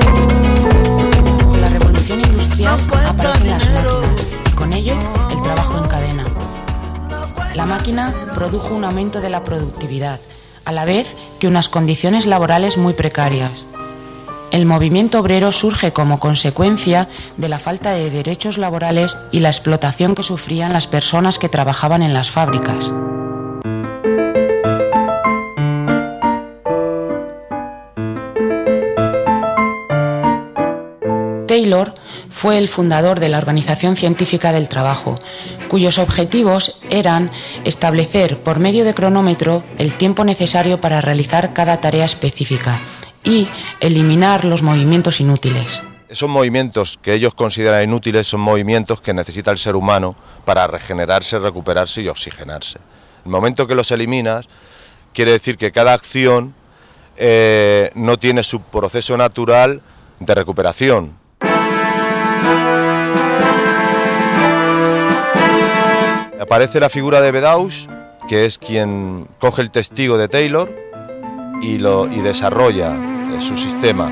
La revolución industrial aparece en las máquinas y con ello el trabajo en cadena. La máquina produjo un aumento de la productividad, a la vez que unas condiciones laborales muy precarias. El movimiento obrero surge como consecuencia de la falta de derechos laborales y la explotación que sufrían las personas que trabajaban en las fábricas. Taylor fue el fundador de la Organización Científica del Trabajo, cuyos objetivos eran establecer por medio de cronómetro el tiempo necesario para realizar cada tarea específica y eliminar los movimientos inútiles. Esos movimientos que ellos consideran inútiles son movimientos que necesita el ser humano para regenerarse, recuperarse y oxigenarse. El momento que los eliminas quiere decir que cada acción eh, no tiene su proceso natural de recuperación. Aparece la figura de Beddoes, que es quien coge el testigo de Taylor y, lo, y desarrolla eh, su sistema.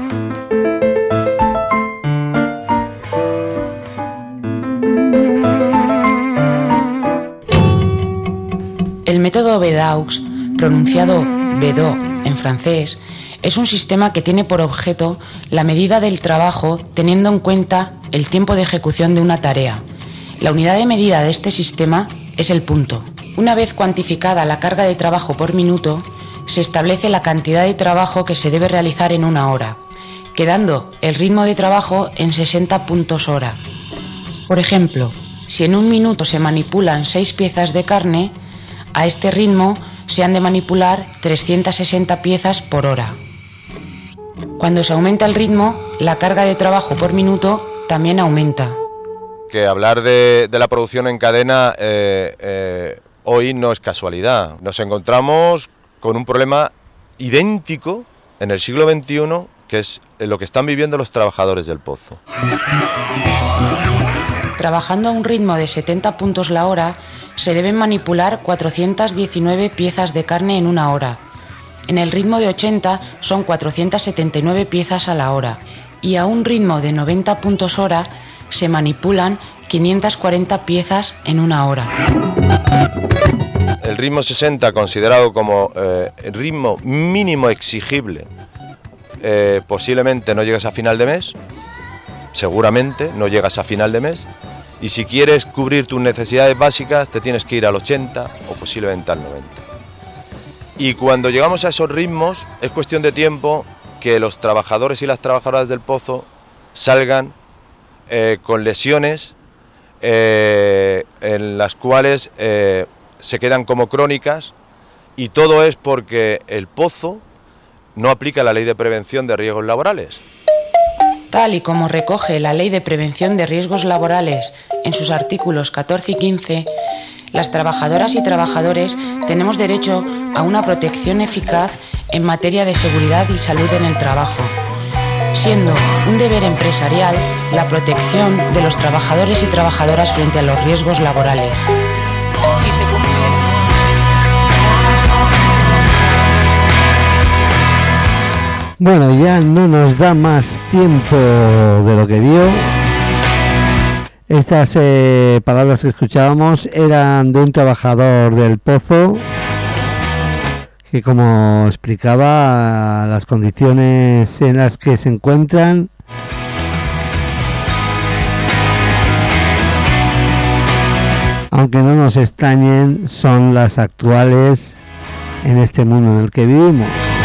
El método Beddoes, pronunciado Bedeau en francés, es un sistema que tiene por objeto la medida del trabajo teniendo en cuenta el tiempo de ejecución de una tarea. La unidad de medida de este sistema es el punto. Una vez cuantificada la carga de trabajo por minuto, se establece la cantidad de trabajo que se debe realizar en una hora, quedando el ritmo de trabajo en sesenta puntos hora. Por ejemplo, si en un minuto se manipulan seis piezas de carne, a este ritmo se han de manipular trescientas sesenta piezas por hora. Cuando se aumenta el ritmo, la carga de trabajo por minuto también aumenta. Que hablar de, de la producción en cadena eh, eh, hoy no es casualidad. Nos encontramos con un problema idéntico en el siglo veintiuno que es lo que están viviendo los trabajadores del pozo. Trabajando a un ritmo de setenta puntos la hora, se deben manipular cuatrocientas diecinueve piezas de carne en una hora. En el ritmo de ochenta son cuatrocientas setenta y nueve piezas a la hora, y a un ritmo de noventa puntos hora se manipulan quinientas cuarenta piezas en una hora. El ritmo sesenta, considerado como eh, el ritmo mínimo exigible, eh, posiblemente no llegas a final de mes, seguramente no llegas a final de mes, y si quieres cubrir tus necesidades básicas te tienes que ir al ochenta o posiblemente al noventa. Y cuando llegamos a esos ritmos es cuestión de tiempo que los trabajadores y las trabajadoras del pozo salgan eh, con lesiones eh, en las cuales eh, se quedan como crónicas, y todo es porque el pozo no aplica la ley de prevención de riesgos laborales. Tal y como recoge la Ley de Prevención de Riesgos Laborales en sus artículos catorce y quince, las trabajadoras y trabajadores tenemos derecho a una protección eficaz en materia de seguridad y salud en el trabajo, siendo un deber empresarial la protección de los trabajadores y trabajadoras frente a los riesgos laborales. Si se cumple... Bueno, ya no nos da más tiempo de lo que dio. Estas eh, palabras que escuchábamos eran de un trabajador del pozo que, como explicaba, las condiciones en las que se encuentran aunque no nos extrañen, son las actuales en este mundo en el que vivimos.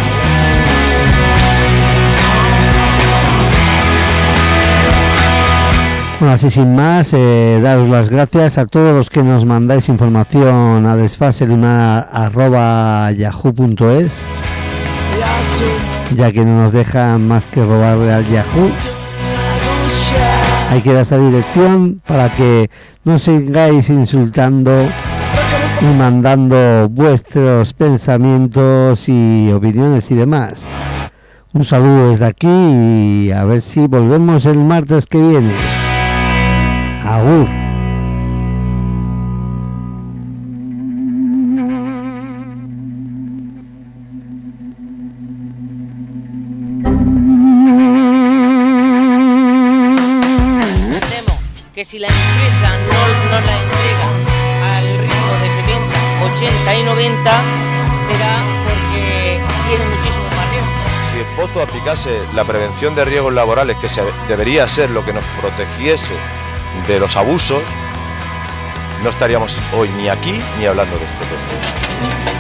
Bueno, así sin más, eh, daros las gracias a todos los que nos mandáis información a desfaselunar arroba yahoo punto es, ya que no nos dejan más que robarle al Yahoo. Hay que dar esa dirección para que no sigáis insultando y mandando vuestros pensamientos y opiniones y demás. Un saludo desde aquí y a ver si volvemos el martes que viene. Agur. Temo que si la empresa no nos la entrega al ritmo de setenta, ochenta y noventa será porque tiene muchísimo más riesgo. Si el pozo aplicase la prevención de riesgos laborales, que se, debería ser lo que nos protegiese de los abusos, no estaríamos hoy ni aquí ni hablando de este tema.